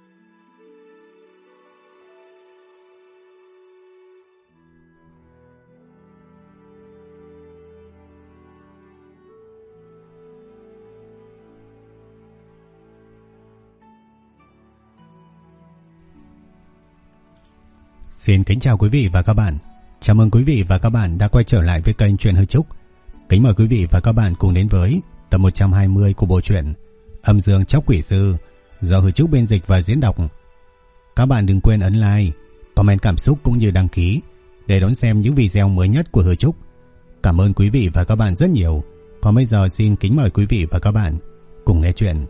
Xin kính chào quý vị và các bạn. Chào mừng quý vị và các bạn đã quay trở lại với kênh Truyện Hư Trúc. Kính mời quý vị và các bạn cùng đến với tập 120 của bộ truyện Âm Dương Tróc Quỷ Sư do Hư Trúc biên dịch và diễn đọc. Các bạn đừng quên ấn like, comment cảm xúc cũng như đăng ký để đón xem những video mới nhất của Hư Trúc. Cảm ơn quý vị và các bạn rất nhiều. Còn bây giờ xin kính mời quý vị và các bạn cùng nghe chuyện.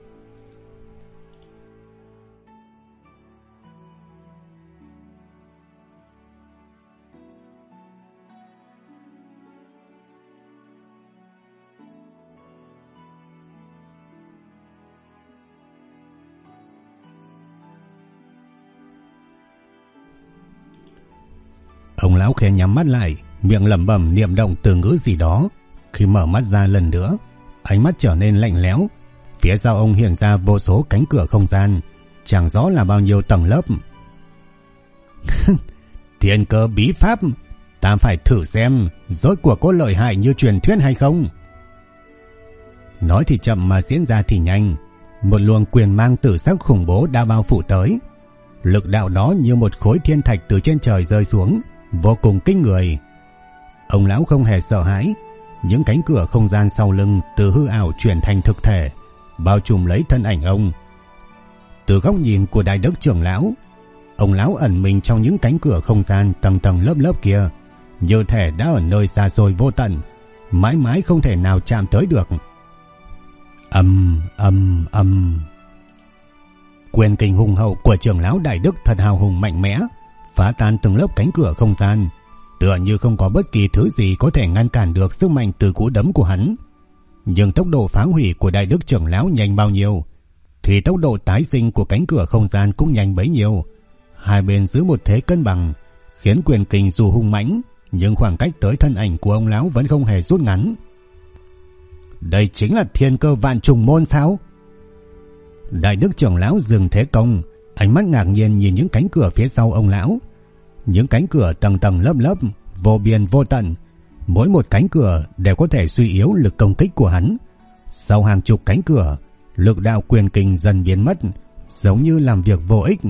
Ông lão khẽ nhắm mắt lại, miệng lẩm bẩm niệm động từ ngữ gì đó. Khi mở mắt ra lần nữa, ánh mắt trở nên lạnh lẽo. Phía sau ông hiện ra vô số cánh cửa không gian, chẳng rõ là bao nhiêu tầng lớp. Thiên cơ bí pháp, ta phải thử xem rốt cuộc có lợi hại như truyền thuyết hay không. Nói thì chậm mà diễn ra thì nhanh. Một luồng quyền mang tử sắc khủng bố đã bao phủ tới. Lực đạo đó như một khối thiên thạch từ trên trời rơi xuống, vô cùng kinh người. Ông lão không hề sợ hãi. Những cánh cửa không gian sau lưng từ hư ảo chuyển thành thực thể, bao trùm lấy thân ảnh ông. Từ góc nhìn của Đại Đức trưởng lão, ông lão ẩn mình trong những cánh cửa không gian tầng tầng lớp lớp kia, như thể đã ở nơi xa xôi vô tận, mãi mãi không thể nào chạm tới được. Quyền kình hùng hậu của trưởng lão Đại Đức thật hào hùng mạnh mẽ, phá tan từng lớp cánh cửa không gian, tựa như không có bất kỳ thứ gì có thể ngăn cản được sức mạnh từ cú đấm của hắn. Nhưng tốc độ phá hủy của Đại Đức trưởng lão nhanh bao nhiêu, thì tốc độ tái sinh của cánh cửa không gian cũng nhanh bấy nhiêu. Hai bên giữ một thế cân bằng, khiến quyền kình dù hung mãnh, nhưng khoảng cách tới thân ảnh của ông lão vẫn không hề rút ngắn. Đây chính là thiên cơ vạn trùng môn sao? Đại Đức trưởng lão dừng thế công, ánh mắt ngạc nhiên nhìn những cánh cửa phía sau ông lão. Những cánh cửa tầng tầng lớp lớp, vô biên vô tận, mỗi một cánh cửa đều có thể suy yếu lực công kích của hắn. Sau hàng chục cánh cửa, lực đạo quyền kình dần biến mất, giống như làm việc vô ích.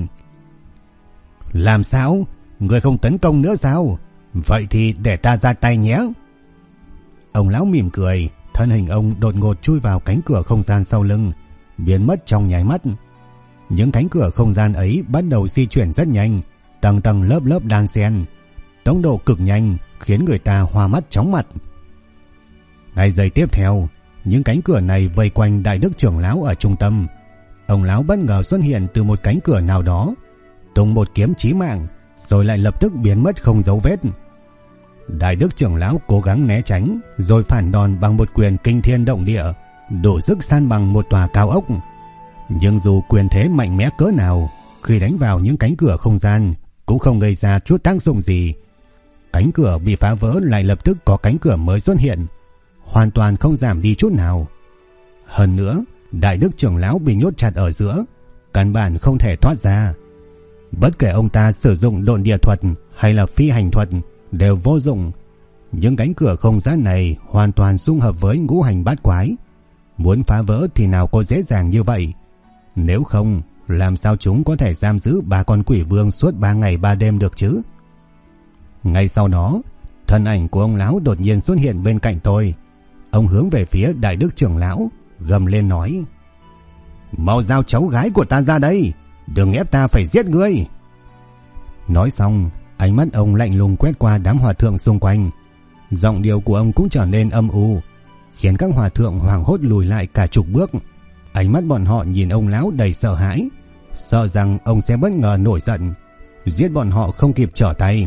Làm sao? Người không tấn công nữa sao? Vậy thì để ta ra tay nhé. Ông lão mỉm cười, thân hình ông đột ngột chui vào cánh cửa không gian sau lưng, biến mất trong nháy mắt. Những cánh cửa không gian ấy bắt đầu di chuyển rất nhanh, tầng tầng lớp lớp đan xen, tốc độ cực nhanh khiến người ta hoa mắt chóng mặt. Ngay giây tiếp theo, những cánh cửa này vây quanh Đại Đức trưởng lão ở trung tâm. Ông lão bất ngờ xuất hiện từ một cánh cửa nào đó, tung một kiếm chí mạng, rồi lại lập tức biến mất không dấu vết. Đại Đức trưởng lão cố gắng né tránh, rồi phản đòn bằng một quyền kinh thiên động địa, đủ sức san bằng một tòa cao ốc. Nhưng dù quyền thế mạnh mẽ cỡ nào, khi đánh vào những cánh cửa không gian cũng không gây ra chút tác dụng gì. Cánh cửa bị phá vỡ lại lập tức có cánh cửa mới xuất hiện, hoàn toàn không giảm đi chút nào. Hơn nữa, Đại Đức trưởng lão bị nhốt chặt ở giữa, căn bản không thể thoát ra. Bất kể ông ta sử dụng độn địa thuật hay là phi hành thuật đều vô dụng. Những cánh cửa không gian này hoàn toàn xung hợp với ngũ hành bát quái, muốn phá vỡ thì nào có dễ dàng như vậy. Nếu không, làm sao chúng có thể giam giữ 3 con quỷ vương suốt 3 ngày 3 đêm được chứ? Ngay sau đó, thân ảnh của ông lão đột nhiên xuất hiện bên cạnh tôi. Ông hướng về phía Đại Đức trưởng lão, gầm lên nói: Mau giao cháu gái của ta ra đây, đừng ép ta phải giết ngươi. Nói xong, ánh mắt ông lạnh lùng quét qua đám hòa thượng xung quanh. Giọng điệu của ông cũng trở nên âm u, khiến các hòa thượng hoảng hốt lùi lại cả chục bước. Ánh mắt bọn họ nhìn ông lão đầy sợ hãi, sợ rằng ông sẽ bất ngờ nổi giận, giết bọn họ không kịp trở tay.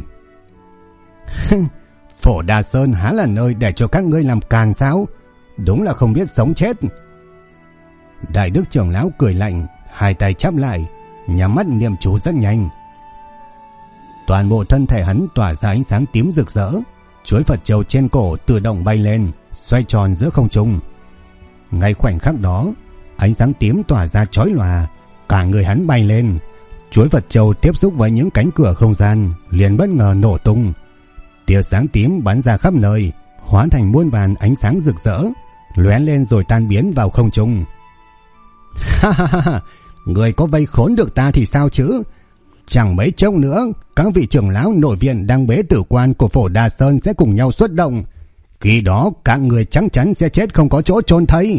Phổ Đà Sơn há là nơi để cho các ngươi làm càng sao? Đúng là không biết sống chết. Đại Đức trưởng lão cười lạnh, hai tay chắp lại, nhắm mắt niệm chú rất nhanh. Toàn bộ thân thể hắn tỏa ra ánh sáng tím rực rỡ, chuỗi Phật châu trên cổ tự động bay lên, xoay tròn giữa không trung. Ngay khoảnh khắc đó, ánh sáng tím tỏa ra chói lòa, Cả người hắn bay lên, chuỗi Phật châu tiếp xúc với những cánh cửa không gian liền bất ngờ nổ tung. Tia sáng tím bắn ra khắp nơi, hóa thành muôn vàn ánh sáng rực rỡ, lóe lên rồi tan biến vào không trung. Ha ha ha, người có vây khốn được ta thì sao chứ? Chẳng mấy chốc nữa, các vị trưởng lão nội viện đang bế tử quan của Phổ Đà Sơn sẽ cùng nhau xuất động. Khi đó các người chắc chắn sẽ chết không có chỗ chôn thây.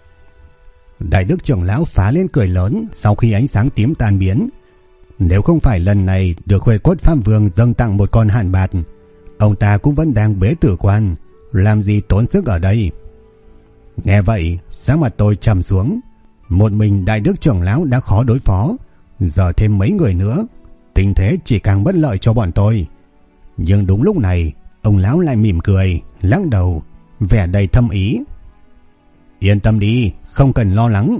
Đại đức trưởng lão phá lên cười lớn sau khi ánh sáng tím tan biến. Nếu không phải lần này được Huệ Cốt Pháp Vương dâng tặng một con hạn bạt, ông ta cũng vẫn đang bế tử quan, làm gì tốn sức ở đây. Nghe vậy, sắc mặt tôi trầm xuống. Một mình đại đức trưởng lão đã khó đối phó, giờ thêm mấy người nữa, tình thế chỉ càng bất lợi cho bọn tôi. Nhưng đúng lúc này, ông lão lại mỉm cười, lắc đầu, vẻ đầy thâm ý. Yên tâm đi, không cần lo lắng.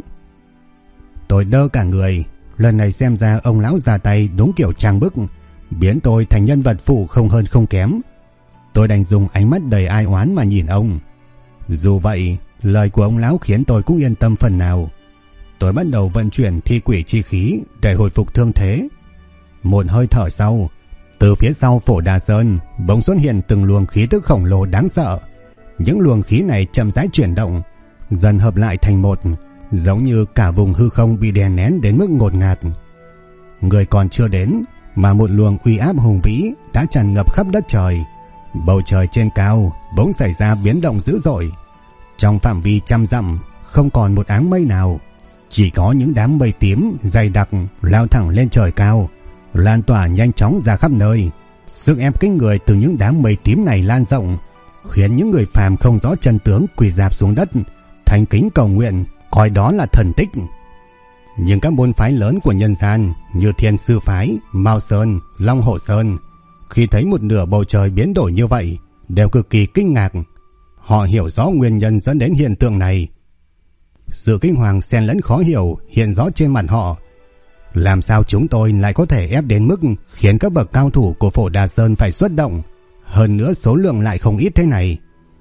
Tôi đơ cả người, lần này xem ra ông lão ra tay đúng kiểu trang bức, biến tôi thành nhân vật phụ không hơn không kém. Tôi đành dùng ánh mắt đầy ai oán mà nhìn ông. Dù vậy, lời của ông lão khiến tôi cũng yên tâm phần nào. Tôi bắt đầu vận chuyển thi quỷ chi khí để hồi phục thương thế. Một hơi thở sau, từ phía sau Phổ Đà Sơn bỗng xuất hiện từng luồng khí tức khổng lồ đáng sợ. Những luồng khí này chậm rãi chuyển động, dần hợp lại thành một, giống như cả vùng hư không bị đè nén đến mức ngột ngạt. Người còn chưa đến mà một luồng uy áp hùng vĩ đã tràn ngập khắp đất trời. Bầu trời trên cao bỗng xảy ra biến động dữ dội. Trong phạm vi trăm dặm không còn một áng mây nào, chỉ có những đám mây tím dày đặc lao thẳng lên trời cao, lan tỏa nhanh chóng ra khắp nơi. Sức ép kinh người từ những đám mây tím này lan rộng, khiến những người phàm không rõ chân tướng quỳ rạp xuống đất, thành kính cầu nguyện, coi đó là thần tích. Nhưng các môn phái lớn của nhân gian như Thiên Sư Phái, Mao Sơn, Long Hổ Sơn, khi thấy một nửa bầu trời biến đổi như vậy, đều cực kỳ kinh ngạc. Họ hiểu rõ nguyên nhân dẫn đến hiện tượng này. Sự kinh hoàng xen lẫn khó hiểu hiện rõ trên mặt họ. Làm sao chúng tôi lại có thể ép đến mức khiến các bậc cao thủ của Phổ Đà Sơn phải xuất động, hơn nữa số lượng lại không ít thế này.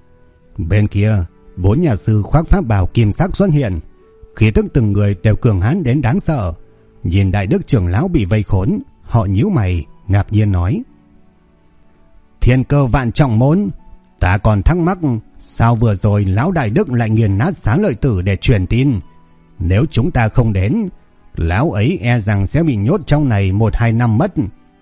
Bên kia, 4 nhà sư khoác pháp bào kim sắc xuất hiện, khí tức từng người đều cường hãn đến đáng sợ. Nhìn đại đức trưởng lão bị vây khốn, họ nhíu mày, ngạc nhiên nói: Thiên Cơ Vạn Trọng Môn, ta còn thắc mắc sao vừa rồi lão đại đức lại nghiền nát Xá Lợi Tử để truyền tin. Nếu chúng ta không đến, lão ấy e rằng sẽ bị nhốt trong này 1-2 năm mất.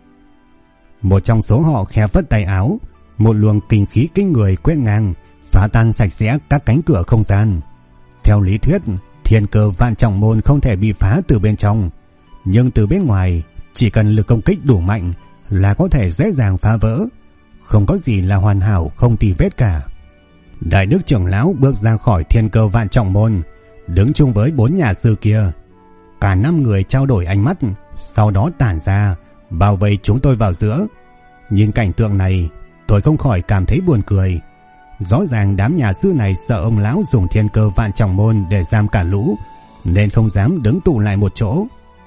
Một trong số họ khẽ phất tay áo, một luồng kinh khí kinh người quét ngang, phá tan sạch sẽ các cánh cửa không gian. Theo lý thuyết, Thiên Cơ Vạn Trọng Môn không thể bị phá từ bên trong, nhưng từ bên ngoài, chỉ cần lực công kích đủ mạnh là có thể dễ dàng phá vỡ. Không có gì là hoàn hảo không tì vết cả. Đại đức trưởng lão bước ra khỏi Thiên Cơ Vạn Trọng Môn, đứng chung với 4 nhà sư kia. Cả 5 người trao đổi ánh mắt, sau đó tản ra, bao vây chúng tôi vào giữa. Nhìn cảnh tượng này, tôi không khỏi cảm thấy buồn cười. Rõ ràng đám nhà sư này sợ ông lão dùng Thiên Cơ Vạn Trọng Môn để giam cả lũ, nên không dám đứng tụ lại một chỗ.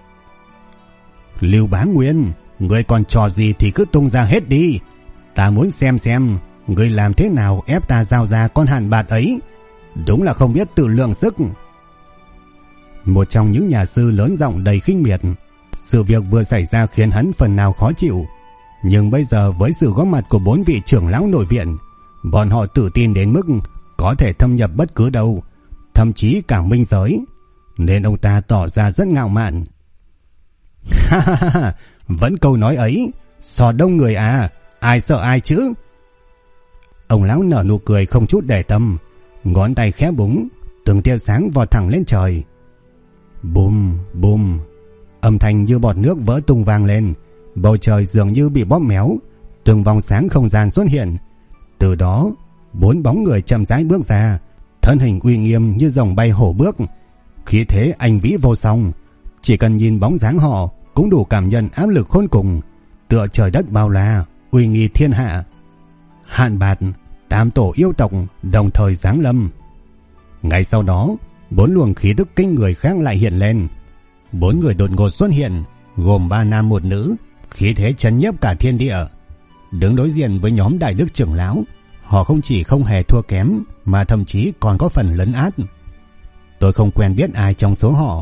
Lưu Bá Nguyên, người còn trò gì thì cứ tung ra hết đi. Ta muốn xem người làm thế nào ép ta giao ra con hạn bạt ấy. Đúng là không biết tự lượng sức. Một trong những nhà sư lớn giọng đầy khinh miệt. Sự việc vừa xảy ra khiến hắn phần nào khó chịu, nhưng bây giờ với sự góp mặt của 4 vị trưởng lão nội viện, bọn họ tự tin đến mức có thể thâm nhập bất cứ đâu, thậm chí cả minh giới, nên ông ta tỏ ra rất ngạo mạn. Ha ha ha, vẫn câu nói ấy, sò đông người à, ai sợ ai chứ? Ông lão nở nụ cười không chút để tâm, ngón tay khẽ búng, từng tia sáng vọt thẳng lên trời. Bùm bùm, âm thanh như bọt nước vỡ tung vang lên, bầu trời dường như bị bóp méo, từng vòng sáng không gian xuất hiện. Từ đó, 4 bóng người chậm rãi bước ra, thân hình uy nghiêm như rồng bay hổ bước, khí thế anh vĩ vô song. Chỉ cần nhìn bóng dáng họ cũng đủ cảm nhận áp lực khôn cùng, tựa trời đất bao la, uy nghi thiên hạ. Hạn bạt, 8 tổ yêu tộc đồng thời giáng lâm. Ngay sau đó, 4 luồng khí tức kinh người khác lại hiện lên. 4 người đột ngột xuất hiện, gồm 3 nam 1 nữ, khí thế chấn nhiếp cả thiên địa. Đứng đối diện với nhóm đại đức trưởng lão, họ không chỉ không hề thua kém mà thậm chí còn có phần lấn át. Tôi không quen biết ai trong số họ,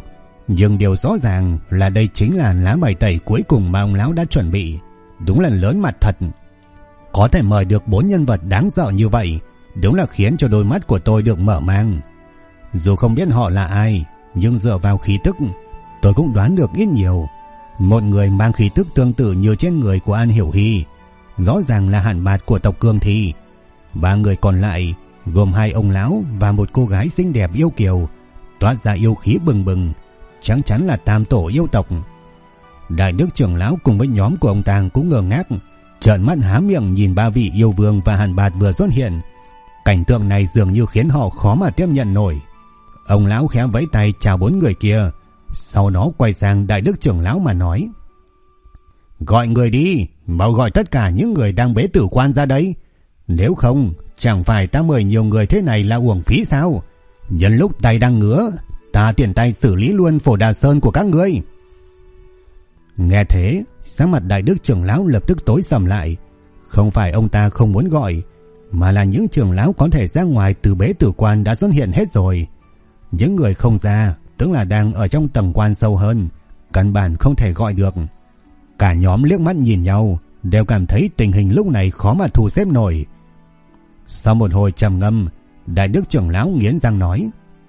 Nhưng điều rõ ràng là đây chính là lá bài tẩy cuối cùng mà ông lão đã chuẩn bị. Đúng là lớn mặt thật. Có thể mời được 4 nhân vật đáng sợ như vậy, đúng là khiến cho đôi mắt của tôi được mở mang. Dù không biết họ là ai, nhưng dựa vào khí tức, tôi cũng đoán được ít nhiều. Một người mang khí tức tương tự như trên người của An Hiểu Hy, rõ ràng là Hàn Bạt của tộc Cương Thi. 3 người còn lại gồm 2 ông lão và một cô gái xinh đẹp yêu kiều, toát ra yêu khí bừng bừng, chắc chắn là tam tổ yêu tộc. Đại đức trưởng lão cùng với nhóm của ông Tàng cũng ngơ ngác, trợn mắt há miệng nhìn 3 vị yêu vương và Hàn Bạt vừa xuất hiện. Cảnh tượng này dường như khiến họ khó mà tiếp nhận nổi. Ông lão khẽ vẫy tay chào 4 người kia, sau đó quay sang đại đức trưởng lão mà nói: "Gọi người đi, mau gọi tất cả những người đang bế tử quan ra đây. Nếu không, chẳng phải ta mời nhiều người thế này là uổng phí sao? Nhân lúc tay đang ngứa, ta tiện tay xử lý luôn Phổ Đà Sơn của các ngươi." Nghe thế, sắc mặt đại đức trưởng lão lập tức tối sầm lại. Không phải ông ta không muốn gọi, mà là những trưởng lão có thể ra ngoài từ bế tử quan đã xuất hiện hết rồi. Những người không ra, tức là đang ở trong tầng quan sâu hơn, căn bản không thể gọi được. Cả nhóm liếc mắt nhìn nhau, đều cảm thấy tình hình lúc này khó mà thu xếp nổi. Sau một hồi trầm ngâm, đại đức trưởng lão nghiến răng nói: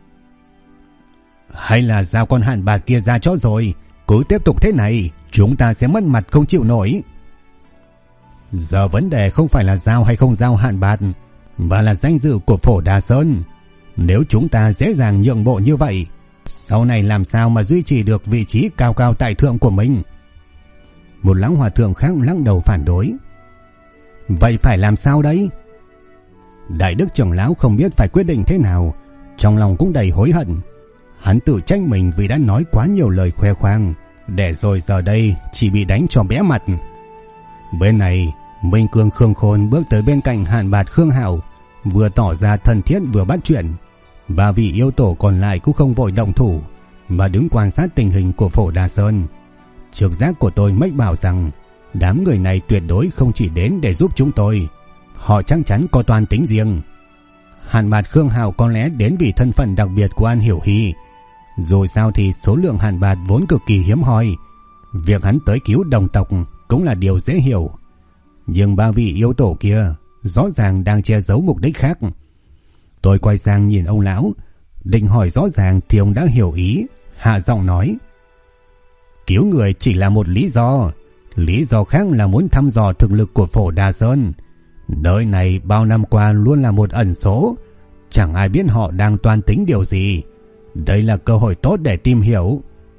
"Hay là giao con Hàn Bạt kia ra cho rồi, cứ tiếp tục thế này, chúng ta sẽ mất mặt không chịu nổi." Giờ vấn đề không phải là giao hay không giao Hàn Bạt, mà là danh dự của Phổ Đà Sơn. Nếu chúng ta dễ dàng nhượng bộ như vậy, sau này làm sao mà duy trì được vị trí cao cao tại thượng của mình? Một lão hòa thượng khác lắc đầu phản đối: "Vậy phải làm sao đấy?" Đại đức trưởng lão không biết phải quyết định thế nào, trong lòng cũng đầy hối hận. Hắn tự trách mình vì đã nói quá nhiều lời khoe khoang, để rồi giờ đây chỉ bị đánh cho bé mặt. Bên này, Minh Cương Khương Khôn bước tới bên cạnh Hàn Bạt Khương Hạo, vừa tỏ ra thân thiết vừa bắt chuyện. 3 vị yêu tổ còn lại cũng không vội động thủ, mà đứng quan sát tình hình của Phổ Đà Sơn. Trực giác của tôi mách bảo rằng đám người này tuyệt đối không chỉ đến để giúp chúng tôi, họ chắc chắn có toan tính riêng. Hàn Bạt Khương Hạo có lẽ đến vì thân phận đặc biệt của An Hiểu Hy. Dù sao thì số lượng Hàn Bạt vốn cực kỳ hiếm hoi, việc hắn tới cứu đồng tộc cũng là điều dễ hiểu. Nhưng 3 vị yêu tổ kia rõ ràng đang che giấu mục đích khác. Tôi quay sang nhìn ông lão, định hỏi rõ ràng thì ông đã hiểu ý, hạ giọng nói: "Cứu người chỉ là một lý do khác là muốn thăm dò thực lực của Phổ Đà Sơn. Nơi này bao năm qua luôn là một ẩn số, chẳng ai biết họ đang toan tính điều gì. Đây là cơ hội tốt để tìm hiểu."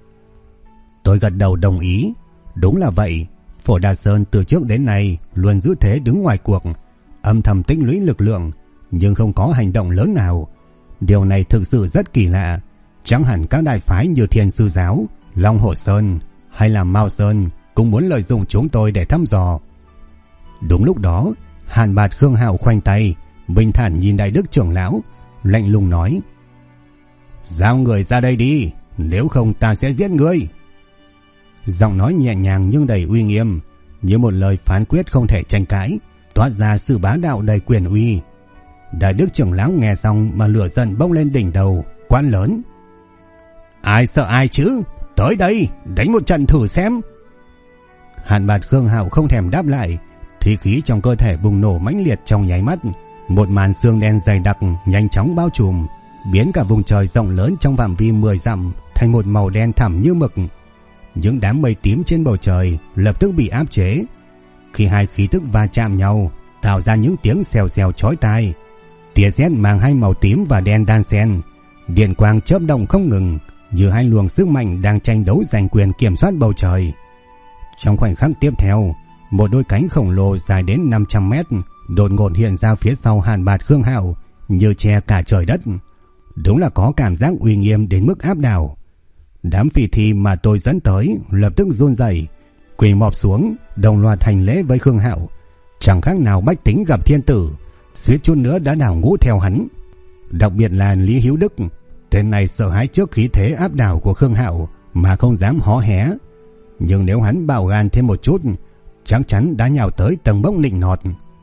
Tôi gật đầu đồng ý. Đúng là vậy, Phổ Đà Sơn từ trước đến nay luôn giữ thế đứng ngoài cuộc, âm thầm tích lũy lực lượng, nhưng không có hành động lớn nào. Điều này thực sự rất kỳ lạ. Chẳng hẳn các đại phái như Thiên Sư Giáo, Long Hổ Sơn hay là Mao Sơn cũng muốn lợi dụng chúng tôi để thăm dò. Đúng lúc đó, Hàn Bạt Khương Hạo khoanh tay, bình thản nhìn đại đức trưởng lão, lạnh lùng nói: "Giao người ra đây đi, nếu không ta sẽ giết ngươi." Giọng nói nhẹ nhàng nhưng đầy uy nghiêm, như một lời phán quyết không thể tranh cãi, toát ra sự bá đạo đầy quyền uy. Đại đức trưởng lão nghe xong mà lửa giận bốc lên đỉnh đầu, quát lớn: "Ai sợ ai chứ? Tới đây, đánh một trận thử xem." Hàn Bạt Khương Hạo không thèm đáp lại, khí khí trong cơ thể bùng nổ mãnh liệt trong nháy mắt, một màn sương đen dày đặc nhanh chóng bao trùm, biến cả vùng trời rộng lớn trong phạm vi 10 dặm thành một màu đen thẳm như mực. Những đám mây tím trên bầu trời lập tức bị áp chế. Khi hai khí tức va chạm nhau, tạo ra những tiếng xèo xèo chói tai. Tia sét mang hai màu tím và đen đan xen, điện quang chớp động không ngừng, như hai luồng sức mạnh đang tranh đấu giành quyền kiểm soát bầu trời. Trong khoảnh khắc tiếp theo, một đôi cánh khổng lồ dài đến 500 mét đột ngột hiện ra phía sau Hàn Bạt Khương Hạo, như che cả trời đất. Đúng là có cảm giác uy nghiêm đến mức áp đảo. Đám phỉ thi mà tôi dẫn tới lập tức run rẩy, quỳ mọp xuống, đồng loạt hành lễ với Khương Hạo, chẳng khác nào bách tính gặp thiên tử, suýt chút nữa đã đảo ngũ theo hắn. Đặc biệt là Lý Hiếu Đức, tên này sợ hãi trước khí thế áp đảo của Khương Hạo mà không dám hó hé. Nhưng nếu hắn bạo gan thêm một chút, chắc chắn đã nhào tới tầng bốc nịnh nọt.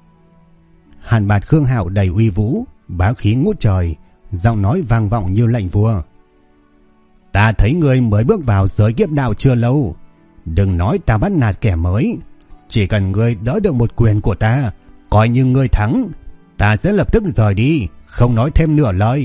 Hàn Bạt Khương Hạo đầy uy vũ, bá khí ngút trời, giọng nói vang vọng như lệnh vua: Ta thấy ngươi mới bước vào giới kiếp đạo chưa lâu. Đừng nói ta bắt nạt kẻ mới. Chỉ cần ngươi đỡ được một quyền của ta, coi như ngươi thắng, ta sẽ lập tức rời đi, không nói thêm nửa lời.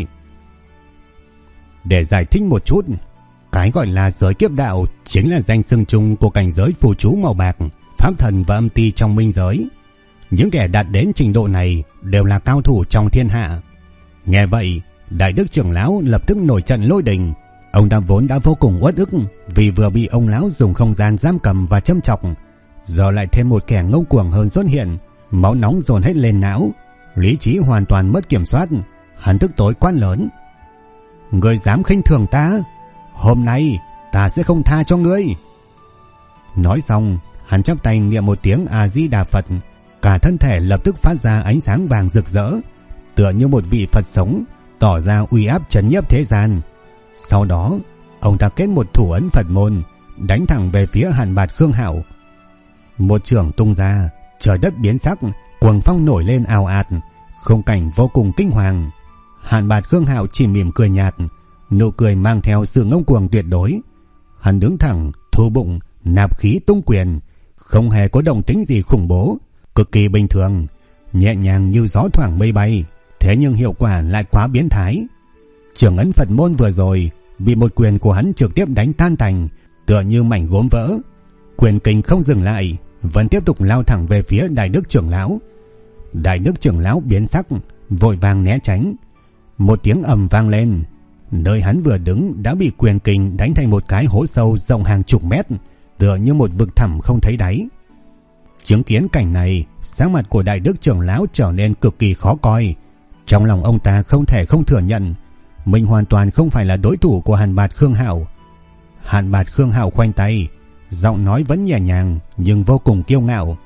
Để giải thích một chút, cái gọi là giới kiếp đạo chính là danh xưng chung của cảnh giới phù chú màu bạc, pháp thần và âm ti trong minh giới. Những kẻ đạt đến trình độ này đều là cao thủ trong thiên hạ. Nghe vậy, Đại Đức trưởng lão lập tức nổi trận lôi đình. Ông ta vốn đã vô cùng uất ức vì vừa bị ông lão dùng không gian giam cầm và châm chọc, giờ lại thêm một kẻ ngông cuồng hơn xuất hiện, máu nóng dồn hết lên não, lý trí hoàn toàn mất kiểm soát. Hắn tức tối quát lớn: Ngươi dám khinh thường ta, hôm nay ta sẽ không tha cho ngươi. Nói xong, hắn chắp tay niệm một tiếng A Di Đà Phật, cả thân thể lập tức phát ra ánh sáng vàng rực rỡ, tựa như một vị Phật sống, tỏ ra uy áp trấn nhiếp thế gian. Sau đó, ông ta kết một thủ ấn Phật môn, đánh thẳng về phía Hàn Bạt Khương Hạo. Một chưởng tung ra, trời đất biến sắc, cuồng phong nổi lên ào ạt, khung cảnh vô cùng kinh hoàng. Hàn Bạt Khương Hạo chỉ mỉm cười nhạt, nụ cười mang theo sự ngông cuồng tuyệt đối. Hắn đứng thẳng, thu bụng, nạp khí tung quyền, không hề có động tĩnh gì khủng bố, cực kỳ bình thường, nhẹ nhàng như gió thoảng mây bay, thế nhưng hiệu quả lại quá biến thái. Chưởng ấn Phật môn vừa rồi bị một quyền của hắn trực tiếp đánh tan tành, tựa như mảnh gốm vỡ. Quyền kình không dừng lại, vẫn tiếp tục lao thẳng về phía Đại Đức trưởng lão. Đại Đức trưởng lão biến sắc, vội vàng né tránh. Một tiếng ầm vang lên, nơi hắn vừa đứng đã bị quyền kình đánh thành một cái hố sâu rộng hàng chục mét, tựa như một vực thẳm không thấy đáy. Chứng kiến cảnh này, sắc mặt của Đại Đức trưởng lão trở nên cực kỳ khó coi. Trong lòng ông ta không thể không thừa nhận mình hoàn toàn không phải là đối thủ của Hàn Bạt Khương Hạo. Hàn Bạt Khương Hạo khoanh tay, giọng nói vẫn nhẹ nhàng nhưng vô cùng kiêu ngạo: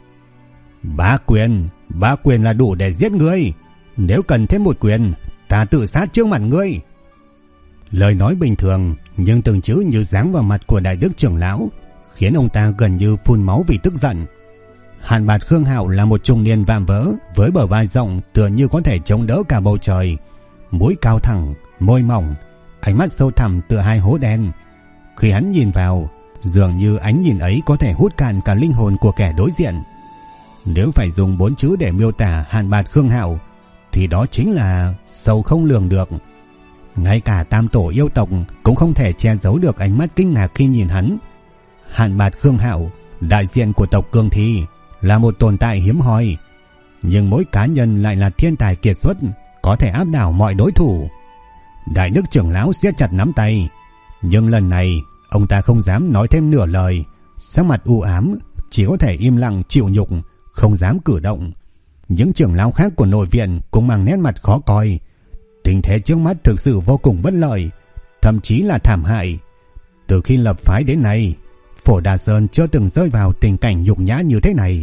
ba quyền là đủ để giết ngươi. Nếu cần thêm một quyền, ta tự sát trước mặt ngươi. Lời nói bình thường nhưng từng chữ như giáng vào mặt của Đại Đức trưởng lão, khiến ông ta gần như phun máu vì tức giận. Hàn Bạt Khương Hạo là một trung niên vạm vỡ với bờ vai rộng tựa như có thể chống đỡ cả bầu trời, mũi cao thẳng, môi mỏng, ánh mắt sâu thẳm tựa hai hố đen. Khi hắn nhìn vào, dường như ánh nhìn ấy có thể hút cạn cả linh hồn của kẻ đối diện. Nếu phải dùng 4 chữ để miêu tả Hàn Bạt Khương Hạo thì đó chính là sâu không lường được. Ngay cả tam tổ yêu tộc cũng không thể che giấu được ánh mắt kinh ngạc khi nhìn hắn. Hàn Bạt Khương Hạo, đại diện của tộc Cương Thi, là một tồn tại hiếm hoi, nhưng mỗi cá nhân lại là thiên tài kiệt xuất, có thể áp đảo mọi đối thủ. Đại Đức trưởng lão siết chặt nắm tay, nhưng lần này ông ta không dám nói thêm nửa lời, sắc mặt u ám, chỉ có thể im lặng chịu nhục, không dám cử động. Những trưởng lão khác của nội viện cũng mang nét mặt khó coi. Tình thế trước mắt thực sự vô cùng bất lợi, thậm chí là thảm hại. Từ khi lập phái đến nay, Phổ Đà Sơn chưa từng rơi vào tình cảnh nhục nhã như thế này.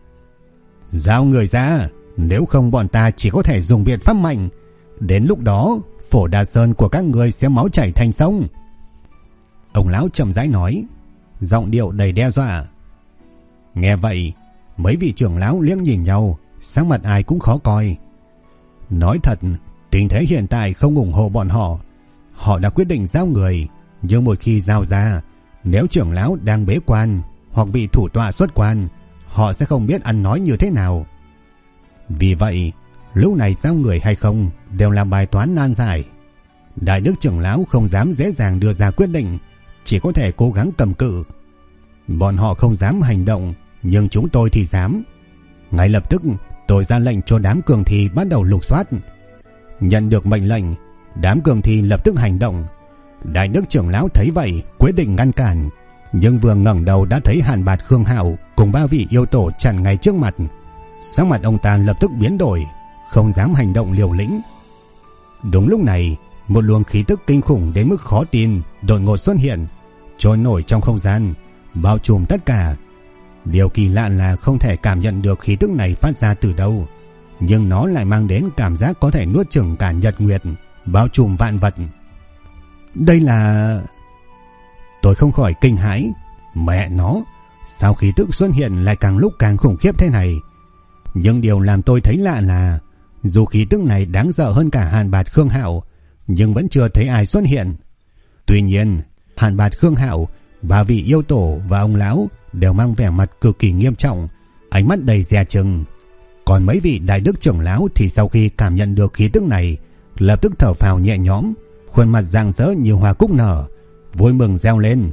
Giao người ra, nếu không bọn ta chỉ có thể dùng biện pháp mạnh. Đến lúc đó, Phổ Đà Sơn của các người sẽ máu chảy thành sông. Ông lão chậm rãi nói, giọng điệu đầy đe dọa. Nghe vậy, mấy vị trưởng lão liếc nhìn nhau, sắc mặt ai cũng khó coi. Nói thật, tình thế hiện tại không ủng hộ bọn họ. Họ đã quyết định giao người, nhưng một khi giao ra, nếu trưởng lão đang bế quan hoặc vị thủ tọa xuất quan, họ sẽ không biết ăn nói như thế nào. Vì vậy, lúc này giao người hay không đều là bài toán nan giải. Đại Đức trưởng lão không dám dễ dàng đưa ra quyết định, chỉ có thể cố gắng cầm cự. Bọn họ không dám hành động, nhưng chúng tôi thì dám. Ngay lập tức, tôi ra lệnh cho đám cường thi bắt đầu lục soát. Nhận được mệnh lệnh, đám cường thi lập tức hành động. Đại Đức trưởng lão thấy vậy, quyết định ngăn cản, nhưng vừa ngẩng đầu đã thấy Hàn Bạt Khương Hạo cùng 3 vị yêu tổ chặn ngay trước mặt. Sắc mặt ông ta lập tức biến đổi, không dám hành động liều lĩnh. Đúng lúc này, một luồng khí tức kinh khủng đến mức khó tin đột ngột xuất hiện, trôi nổi trong không gian, bao trùm tất cả. Điều kỳ lạ là không thể cảm nhận được khí tức này phát ra từ đâu, nhưng nó lại mang đến cảm giác có thể nuốt chửng cả nhật nguyệt, bao trùm vạn vật. Đây là... Tôi không khỏi kinh hãi. Mẹ nó, sao khí tức xuất hiện lại càng lúc càng khủng khiếp thế này? Nhưng điều làm tôi thấy lạ là dù khí tức này đáng sợ hơn cả Hàn Bạt Khương Hạo, nhưng vẫn chưa thấy ai xuất hiện. Tuy nhiên, Hàn Bạt, Khương Hạo, ba vị yêu tổ và ông lão đều mang vẻ mặt cực kỳ nghiêm trọng, ánh mắt đầy dè chừng. Còn mấy vị đại đức trưởng lão thì sau khi cảm nhận được khí tức này, lập tức thở phào nhẹ nhõm, khuôn mặt rạng rỡ như hoa cúc nở, vui mừng reo lên.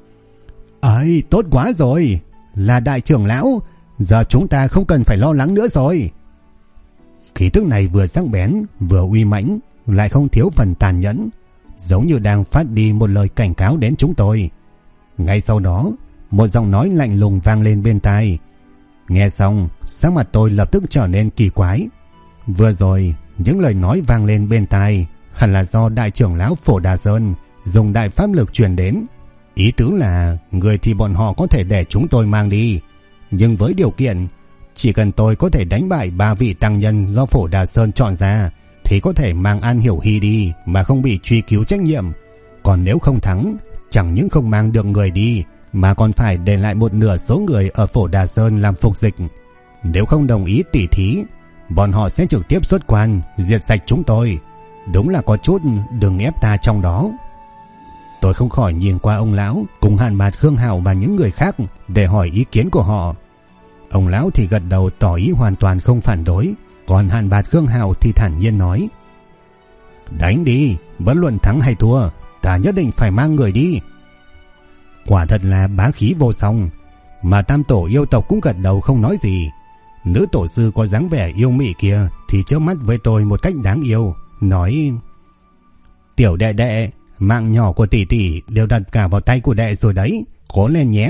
"Ấy, tốt quá rồi, là đại trưởng lão, giờ chúng ta không cần phải lo lắng nữa rồi." Khí tức này vừa sắc bén, vừa uy mãnh, lại không thiếu phần tàn nhẫn, giống như đang phát đi một lời cảnh cáo đến chúng tôi. Ngay sau đó, một giọng nói lạnh lùng vang lên bên tai. Nghe xong, sắc mặt tôi lập tức trở nên kỳ quái. Vừa rồi, những lời nói vang lên bên tai hẳn là do đại trưởng lão Phổ Đà Sơn dùng đại pháp lực truyền đến. Ý tứ là người thì bọn họ có thể để chúng tôi mang đi, nhưng với điều kiện chỉ cần tôi có thể đánh bại 3 vị tăng nhân do Phổ Đà Sơn chọn ra thì có thể mang An Hiểu Hy đi mà không bị truy cứu trách nhiệm. Còn nếu không thắng, chẳng những không mang được người đi mà còn phải để lại một nửa số người ở Phổ Đà Sơn làm phục dịch. Nếu không đồng ý tỉ thí, bọn họ sẽ trực tiếp xuất quan diệt sạch chúng tôi. Đúng là có chút đừng ép ta trong đó. Tôi không khỏi nhìn qua ông lão cùng Hàn Bạt, Khương Hạo và những người khác để hỏi ý kiến của họ. Ông lão thì gật đầu tỏ ý hoàn toàn không phản đối, còn Hàn Bạt, Khương Hạo thì thản nhiên nói: "Đánh đi, bất luận thắng hay thua, ta nhất định phải mang người đi." Quả thật là bá khí vô song, mà tam tổ yêu tộc cũng gật đầu không nói gì. Nữ tổ sư có dáng vẻ yêu mị kia thì chớp mắt với tôi một cách đáng yêu, nói: "Tiểu đệ đệ, mạng nhỏ của tỷ tỷ đều đặt cả vào tay của đệ rồi đấy, cố lên nhé."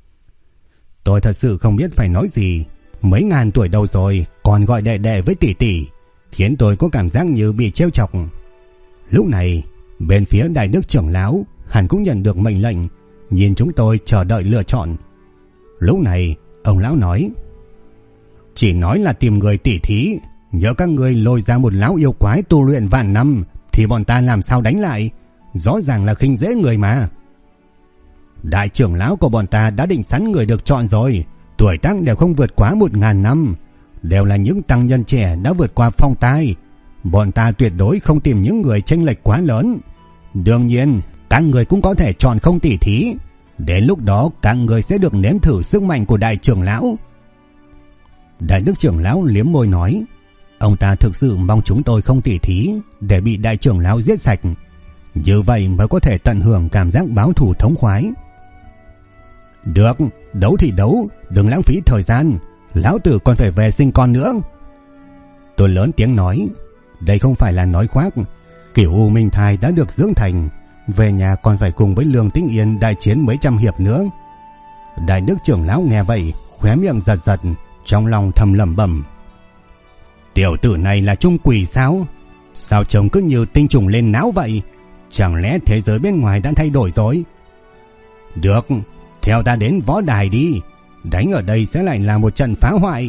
Tôi thật sự không biết phải nói gì, mấy ngàn tuổi đầu rồi còn gọi đệ đệ với tỷ tỷ, khiến tôi có cảm giác như bị trêu chọc. Lúc này, bên phía đại đức trưởng lão hẳn cũng nhận được mệnh lệnh, nhìn chúng tôi chờ đợi lựa chọn. Lúc này, ông lão nói: "Chỉ nói là tìm người tỉ thí, nhớ các người lôi ra một lão yêu quái tu luyện vạn năm thì bọn ta làm sao đánh lại, rõ ràng là khinh dễ người mà." Đại trưởng lão của bọn ta đã định sẵn người được chọn rồi, tuổi tác đều không vượt quá 1000 năm, đều là những tăng nhân trẻ đã vượt qua phong tai. Bọn ta tuyệt đối không tìm những người chênh lệch quá lớn. Đương nhiên, các người cũng có thể chọn không tỉ thí, đến lúc đó các người sẽ được nếm thử sức mạnh của đại trưởng lão. Đại đức trưởng lão liếm môi nói: "Ông ta thực sự mong chúng tôi không tỉ thí để bị đại trưởng lão giết sạch, như vậy mới có thể tận hưởng cảm giác báo thù thống khoái." "Được, đấu thì đấu, đừng lãng phí thời gian, lão tử còn phải về sinh con nữa." Tôi lớn tiếng nói, đây không phải là nói khoác, Cửu U Minh Thai đã được dưỡng thành, về nhà còn phải cùng với Lương Tĩnh Yên đại chiến mấy trăm hiệp nữa. Đại đức trưởng lão nghe vậy, khóe miệng giật giật, trong lòng thầm lẩm bẩm: "Tiểu tử này là trung quỷ sao? Sao trông cứ như tinh trùng lên não vậy? Chẳng lẽ thế giới bên ngoài đã thay đổi rồi?" "Được, theo ta đến võ đài đi, đánh ở đây sẽ lại là một trận phá hoại."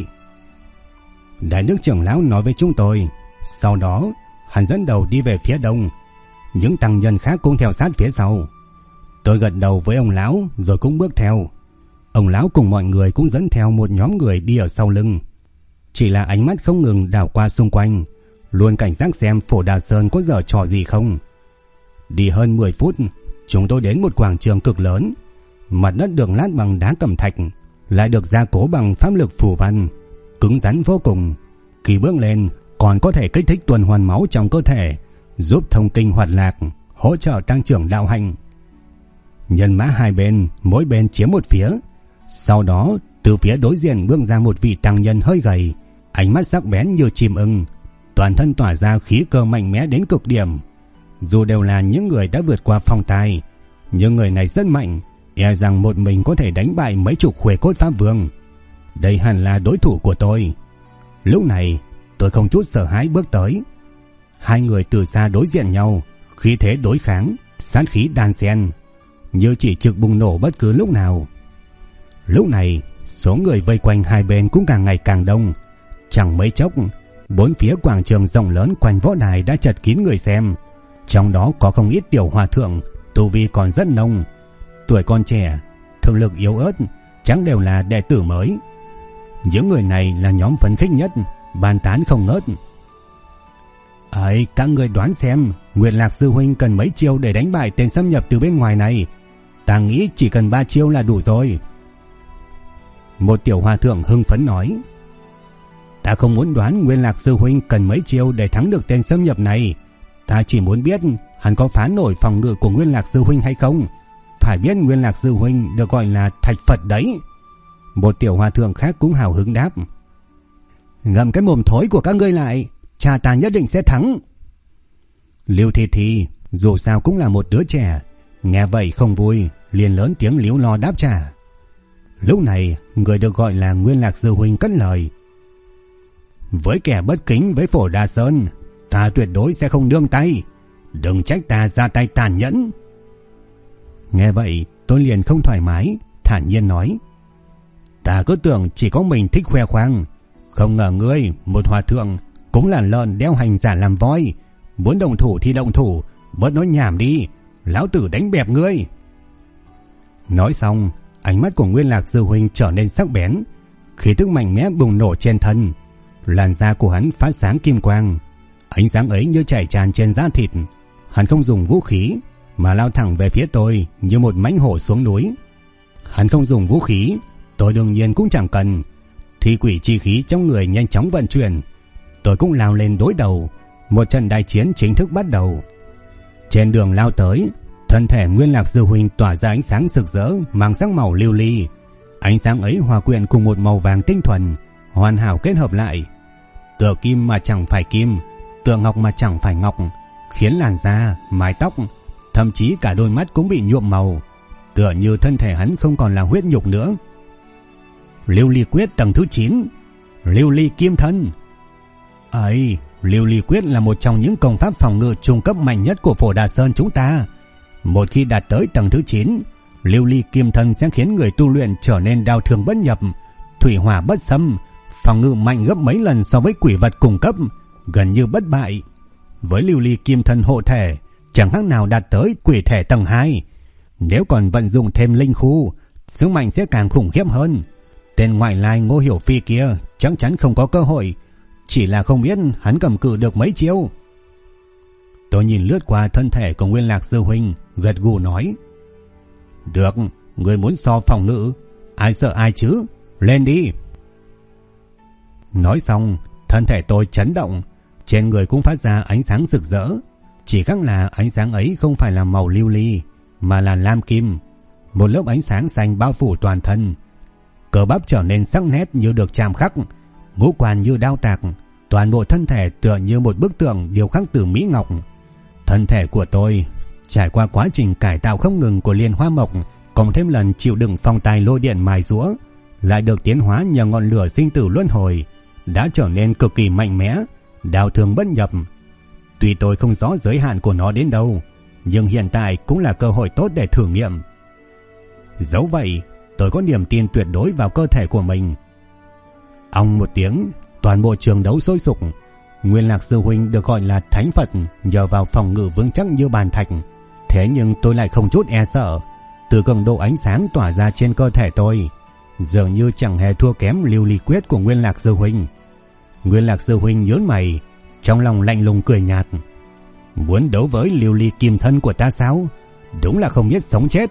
Đại đức trưởng lão nói với chúng tôi. Sau đó hắn dẫn đầu đi về phía đông, những tăng nhân khác cũng theo sát phía sau. Tôi gật đầu với ông lão rồi cũng bước theo. Ông lão cùng mọi người cũng dẫn theo một nhóm người đi ở sau lưng, chỉ là ánh mắt không ngừng đảo qua xung quanh, luôn cảnh giác xem Phổ Đà Sơn có giở trò gì không. Đi hơn 10 phút, chúng tôi đến một quảng trường cực lớn, mặt đất được lát bằng đá cẩm thạch, lại được gia cố bằng pháp lực phù văn, cứng rắn vô cùng. Khi bước lên còn có thể kích thích tuần hoàn máu trong cơ thể, giúp thông kinh hoạt lạc, hỗ trợ tăng trưởng đạo hạnh. Nhân mã hai bên, mỗi bên chiếm một phía. Sau đó từ phía đối diện bước ra một vị tăng nhân hơi gầy, ánh mắt sắc bén như chim ưng, toàn thân tỏa ra khí cơ mạnh mẽ đến cực điểm. Dù đều là những người đã vượt qua phong tai, nhưng người này rất mạnh, e rằng một mình có thể đánh bại mấy chục Khuê Cốt Pháp Vương. Đây hẳn là đối thủ của tôi. Lúc này tôi không chút sợ hãi bước tới. Hai người từ xa đối diện nhau, khí thế đối kháng, sát khí đan xen, như chỉ trực bùng nổ bất cứ lúc nào. Lúc này số người vây quanh hai bên cũng càng ngày càng đông. Chẳng mấy chốc, bốn phía quảng trường rộng lớn quanh võ đài đã chật kín người xem. Trong đó có không ít tiểu hòa thượng, tu vi còn rất nông, tuổi còn trẻ, thực lực yếu ớt, chẳng đều là đệ tử mới. Những người này là nhóm phấn khích nhất, bàn tán không ngớt. Ấy, các người đoán xem, Nguyên Lạc sư huynh cần mấy chiêu để đánh bại tên xâm nhập từ bên ngoài này? Ta nghĩ chỉ cần 3 chiêu là đủ rồi. Một tiểu hòa thượng hưng phấn nói. Ta không muốn đoán Nguyên Lạc sư huynh cần mấy chiêu để thắng được tên xâm nhập này. Ta chỉ muốn biết hắn có phá nổi phòng ngự của Nguyên Lạc sư huynh hay không. Phải biết Nguyên Lạc sư huynh được gọi là Thạch Phật đấy. Một tiểu hòa thượng khác cũng hào hứng đáp. Ngậm cái mồm thối của các ngươi lại, cha ta nhất định sẽ thắng. Lưu Thi Thi dù sao cũng là một đứa trẻ, nghe vậy không vui, liền lớn tiếng líu lo đáp trả. Lúc này người được gọi là Nguyên Lạc sư huynh cất lời. Với kẻ bất kính với Phổ Đà Sơn, ta tuyệt đối sẽ không nương tay. Đừng trách ta ra tay tàn nhẫn. Nghe vậy tôi liền không thoải mái, thản nhiên nói. Ta cứ tưởng chỉ có mình thích khoe khoang, không ngờ ngươi, một hòa thượng, cũng là lợn đeo hành giả làm voi. Muốn động thủ thì động thủ, bớt nói nhảm đi, lão tử đánh bẹp ngươi. Nói xong, ánh mắt của Nguyên Lạc sư huynh trở nên sắc bén, khí tức mạnh mẽ bùng nổ trên thân. Làn da của hắn phát sáng kim quang, ánh sáng ấy như chảy tràn trên da thịt. Hắn không dùng vũ khí mà lao thẳng về phía tôi như một mãnh hổ xuống núi. Hắn không dùng vũ khí, tôi đương nhiên cũng chẳng cần. Thi quỷ chi khí trong người nhanh chóng vận chuyển, tôi cũng lao lên đối đầu. Một trận đại chiến chính thức bắt đầu. Trên đường lao tới, thân thể Nguyên Lạc sư huynh tỏa ra ánh sáng rực rỡ mang sắc màu lưu ly. Ánh sáng ấy hòa quyện cùng một màu vàng tinh thuần, hoàn hảo kết hợp lại, tựa kim mà chẳng phải kim, tựa ngọc mà chẳng phải ngọc, khiến làn da, mái tóc, thậm chí cả đôi mắt cũng bị nhuộm màu, tựa như thân thể hắn không còn là huyết nhục nữa. Lưu ly quyết tầng thứ 9, lưu ly kim thân. Ấy, lưu ly quyết là một trong những công pháp phòng ngự trung cấp mạnh nhất của Phổ Đà Sơn chúng ta. Một khi đạt tới tầng thứ 9, lưu ly kim thân sẽ khiến người tu luyện trở nên đao thương bất nhập, thủy hỏa bất xâm, phòng ngự mạnh gấp mấy lần so với quỷ vật cùng cấp, gần như bất bại. Với lưu ly kim thân hộ thể, chẳng khác nào đạt tới quỷ thể tầng 2. Nếu còn vận dụng thêm linh khu, sức mạnh sẽ càng khủng khiếp hơn. Tên ngoại lai Ngô Hiểu Phi kia chắc chắn không có cơ hội, chỉ là không biết hắn cầm cự được mấy chiêu. Tôi nhìn lướt qua thân thể của Nguyên Lạc sư huynh, gật gù nói. Được, người muốn so phòng ngự, ai sợ ai chứ, lên đi. Nói xong, thân thể tôi chấn động, trên người cũng phát ra ánh sáng rực rỡ. Chỉ khác là ánh sáng ấy không phải là màu lưu ly, mà là lam kim. Một lớp ánh sáng xanh bao phủ toàn thân, cơ bắp trở nên sắc nét như được chạm khắc, ngũ quan như đao tạc, toàn bộ thân thể tựa như một bức tượng điêu khắc từ mỹ ngọc. Thân thể của tôi trải qua quá trình cải tạo không ngừng của Liên Hoa Mộc, cộng thêm lần chịu đựng phong tài lôi điện mài giũa, lại được tiến hóa nhờ ngọn lửa sinh tử luân hồi, đã trở nên cực kỳ mạnh mẽ, đao thương bất nhập. Tuy tôi không rõ giới hạn của nó đến đâu, nhưng hiện tại cũng là cơ hội tốt để thử nghiệm. Dẫu vậy, tôi có niềm tin tuyệt đối vào cơ thể của mình. Ong một tiếng, toàn bộ trường đấu sôi sục. Nguyên Lạc sư huynh được gọi là Thánh Phật nhờ vào phòng ngự vững chắc như bàn thạch. Thế nhưng tôi lại không chút e sợ. Từ cường độ ánh sáng tỏa ra trên cơ thể tôi, dường như chẳng hề thua kém lưu ly quyết của Nguyên Lạc sư huynh. Nguyên Lạc sư huynh nhớn mày, trong lòng lạnh lùng cười nhạt. Muốn đấu với lưu ly kim thân của ta sao? Đúng là không biết sống chết.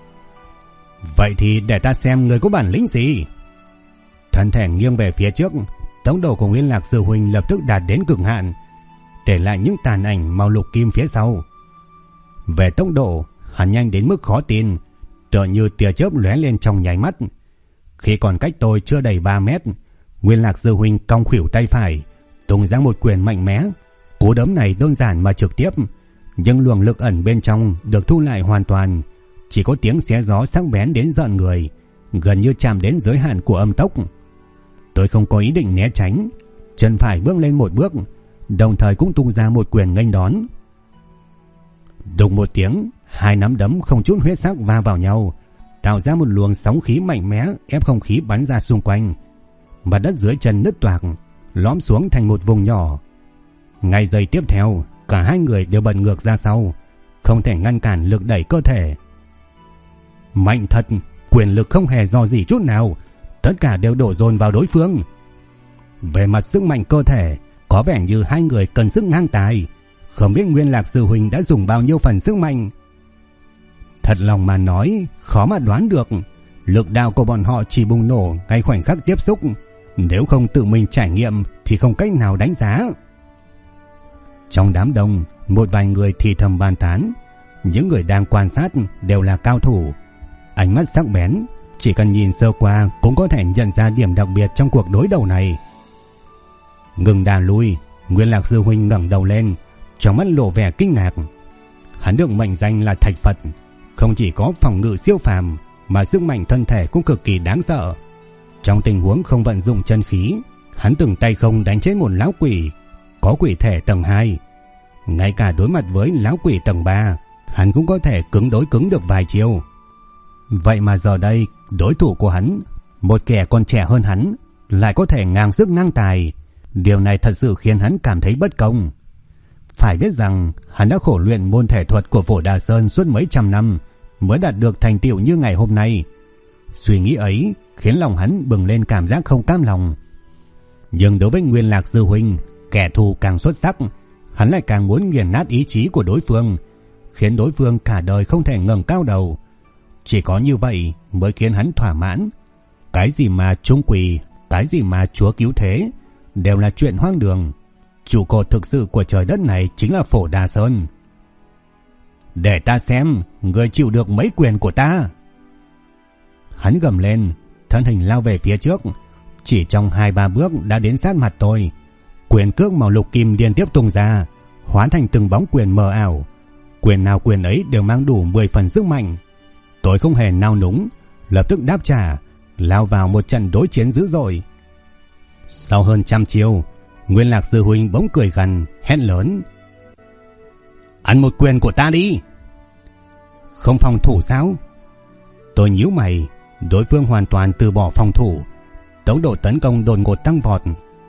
Vậy thì để ta xem người có bản lĩnh gì. Thân thể nghiêng về phía trước, tốc độ của Nguyên Lạc sư huynh lập tức đạt đến cực hạn, để lại những tàn ảnh màu lục kim phía sau. Về tốc độ, hắn nhanh đến mức khó tin, tựa như tia chớp lóe lên trong nháy mắt. Khi còn cách tôi chưa đầy 3 mét, Nguyên Lạc sư huynh cong khuỷu tay phải, tung ra một quyền mạnh mẽ. Cú đấm này đơn giản mà trực tiếp, nhưng luồng lực ẩn bên trong được thu lại hoàn toàn, chỉ có tiếng xé gió sắc bén đến rợn người, gần như chạm đến giới hạn của âm tốc. Tôi không có ý định né tránh, chân phải bước lên một bước, đồng thời cũng tung ra một quyền nghênh đón. Đùng một tiếng, hai nắm đấm không chút huyết sắc va vào nhau, tạo ra một luồng sóng khí mạnh mẽ ép không khí bắn ra xung quanh. Mặt đất dưới chân nứt toạc, lõm xuống thành một vùng nhỏ. Ngay giây tiếp theo, cả hai người đều bật ngược ra sau, không thể ngăn cản lực đẩy cơ thể. Mạnh thật, quyền lực không hề do gì chút nào, tất cả đều đổ dồn vào đối phương. Về mặt sức mạnh cơ thể, Có vẻ như hai người cần sức ngang tài. Không biết Nguyên Lạc sư huynh đã dùng bao nhiêu phần sức mạnh. Thật lòng mà nói, khó mà đoán được. Lực đạo của bọn họ chỉ bùng nổ ngay khoảnh khắc tiếp xúc. Nếu không tự mình trải nghiệm thì không cách nào đánh giá. Trong đám đông, một vài người thì thầm bàn tán. Những người đang quan sát đều là cao thủ, ánh mắt sắc bén, chỉ cần nhìn sơ qua cũng có thể nhận ra điểm đặc biệt trong cuộc đối đầu này. Ngừng đà lui, Nguyên Lạc sư huynh ngẩng đầu lên, trong mắt lộ vẻ kinh ngạc. Hắn được mệnh danh là Thạch Phật, không chỉ có phòng ngự siêu phàm mà sức mạnh thân thể cũng cực kỳ đáng sợ. Trong tình huống không vận dụng chân khí, hắn từng tay không đánh chết một lão quỷ có quỷ thể tầng 2. Ngay cả đối mặt với lão quỷ tầng 3, hắn cũng có thể cứng đối cứng được vài chiêu. Vậy mà giờ đây, đối thủ của hắn, một kẻ còn trẻ hơn hắn, lại có thể ngang sức ngang tài. Điều này thật sự khiến hắn cảm thấy bất công. Phải biết rằng, hắn đã khổ luyện môn thể thuật của Phổ Đà Sơn suốt mấy trăm năm mới đạt được thành tựu như ngày hôm nay. Suy nghĩ ấy khiến lòng hắn bừng lên cảm giác không cam lòng. Nhưng đối với Nguyên Lạc sư huynh, kẻ thù càng xuất sắc, hắn lại càng muốn nghiền nát ý chí của đối phương, khiến đối phương cả đời không thể ngẩng cao đầu. Chỉ có như vậy mới khiến hắn thỏa mãn. Cái gì mà trung quỷ, cái gì mà chúa cứu thế, đều là chuyện hoang đường. Trụ cột thực sự của trời đất này chính là Phổ Đà Sơn. Để ta xem người chịu được mấy quyền của ta. Hắn gầm lên, thân hình lao về phía trước. Chỉ trong 2-3 bước đã đến sát mặt tôi. Quyền cước màu lục kim liên tiếp tung ra, hóa thành từng bóng quyền mờ ảo. Quyền nào quyền ấy đều mang đủ 10 phần sức mạnh. Tôi không hề nao núng, lập tức đáp trả, lao vào một trận đối chiến dữ dội. Sau hơn 100 chiêu, Nguyên Lạc sư huynh bỗng cười gằn, hét lớn: "Ăn một quyền của ta đi!" Không phòng thủ sao? Tôi nhíu mày, đối phương hoàn toàn từ bỏ phòng thủ, tốc độ tấn công đột ngột tăng vọt.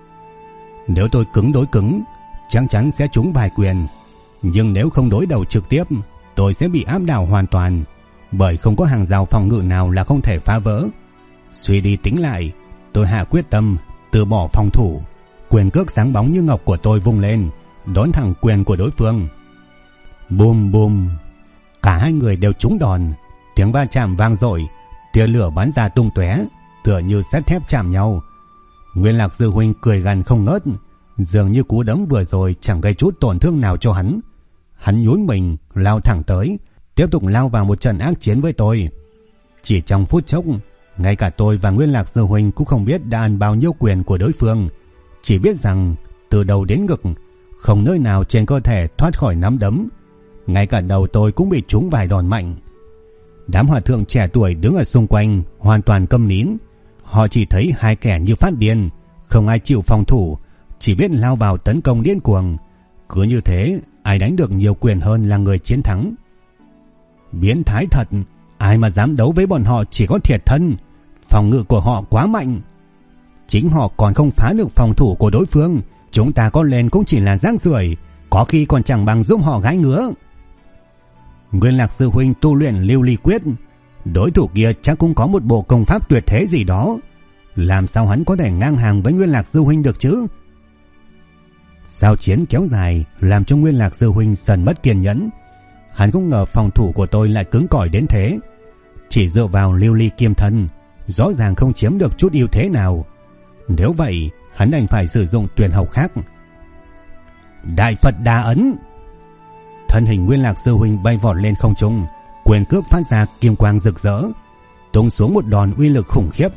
Nếu tôi cứng đối cứng, chắc chắn sẽ trúng vài quyền, nhưng nếu không đối đầu trực tiếp, tôi sẽ bị áp đảo hoàn toàn, bởi không có hàng rào phòng ngự nào là không thể phá vỡ. Suy đi tính lại, tôi hạ quyết tâm từ bỏ phòng thủ. Quyền cước sáng bóng như ngọc của tôi vung lên, đón thẳng quyền của đối phương. Bùm bùm, cả hai người đều trúng đòn, tiếng va chạm vang dội, tia lửa bắn ra tung tóe, tựa như sắt thép chạm nhau. Nguyên Lạc sư huynh cười gằn không ngớt, dường như cú đấm vừa rồi chẳng gây chút tổn thương nào cho hắn. Hắn nhún mình lao thẳng tới, tiếp tục lao vào một trận ác chiến với tôi. Chỉ trong phút chốc, ngay cả tôi và Nguyên Lạc sư huynh cũng không biết đã ăn bao nhiêu quyền của đối phương, chỉ biết rằng từ đầu đến ngực không nơi nào trên cơ thể thoát khỏi nắm đấm. Ngay cả đầu tôi cũng bị trúng vài đòn mạnh. Đám hòa thượng trẻ tuổi đứng ở xung quanh hoàn toàn câm nín. Họ chỉ thấy hai kẻ như phát điên, không ai chịu phòng thủ, chỉ biết lao vào tấn công điên cuồng. Cứ như thế, ai đánh được nhiều quyền hơn là người chiến thắng. Biến thái thật, ai mà dám đấu với bọn họ chỉ có thiệt thân. Phòng ngự của họ quá mạnh. Chính họ còn không phá được phòng thủ của đối phương, chúng ta có lên cũng chỉ là rác rưởi, có khi còn chẳng bằng giúp họ gãi ngứa. Nguyên Lạc sư huynh tu luyện Lưu Ly Quyết, đối thủ kia chắc cũng có một bộ công pháp tuyệt thế gì đó. Làm sao hắn có thể ngang hàng với Nguyên Lạc sư huynh được chứ? Giao chiến kéo dài làm cho Nguyên Lạc sư huynh dần mất kiên nhẫn. Hắn không ngờ phòng thủ của tôi lại cứng cỏi đến thế. Chỉ dựa vào Lưu Ly Kiêm Thân, rõ ràng không chiếm được chút ưu thế nào. Nếu vậy, hắn đành phải sử dụng tuyển học khác. Đại Phật Đà Ấn. Thân hình Nguyên Lạc sư huynh bay vọt lên không trung, quyền cước phát ra kim quang rực rỡ, tung xuống một đòn uy lực khủng khiếp.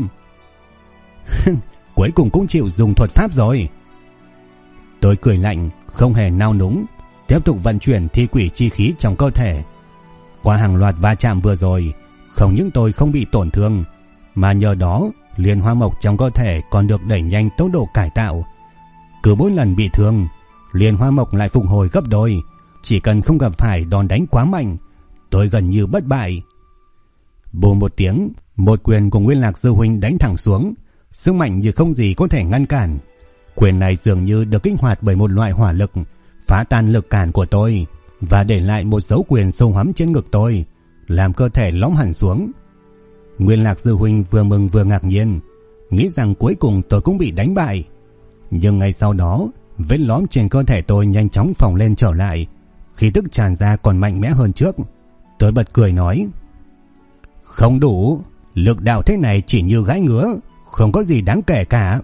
Cuối cùng cũng chịu dùng thuật pháp rồi. Tôi cười lạnh, không hề nao núng, tiếp tục vận chuyển thi quỷ chi khí trong cơ thể. Qua hàng loạt va chạm vừa rồi, không những tôi không bị tổn thương, mà nhờ đó Liên Hoa Mộc trong cơ thể còn được đẩy nhanh tốc độ cải tạo. Cứ mỗi lần bị thương, Liên Hoa Mộc lại phục hồi gấp đôi. Chỉ cần không gặp phải đòn đánh quá mạnh, tôi gần như bất bại. Bùm một tiếng, một quyền của Nguyên Lạc sư huynh đánh thẳng xuống, sức mạnh như không gì có thể ngăn cản. Quyền này dường như được kích hoạt bởi một loại hỏa lực, phá tan lực cản của tôi và để lại một dấu quyền sâu hắm trên ngực tôi, làm cơ thể lõm hẳn xuống. Nguyên Lạc sư huynh vừa mừng vừa ngạc nhiên, nghĩ rằng cuối cùng tôi cũng bị đánh bại. Nhưng ngay sau đó, vết lõm trên cơ thể tôi nhanh chóng phồng lên trở lại, khí tức tràn ra còn mạnh mẽ hơn trước. Tôi bật cười nói: "Không đủ, lực đạo thế này chỉ như gãi ngứa, không có gì đáng kể cả."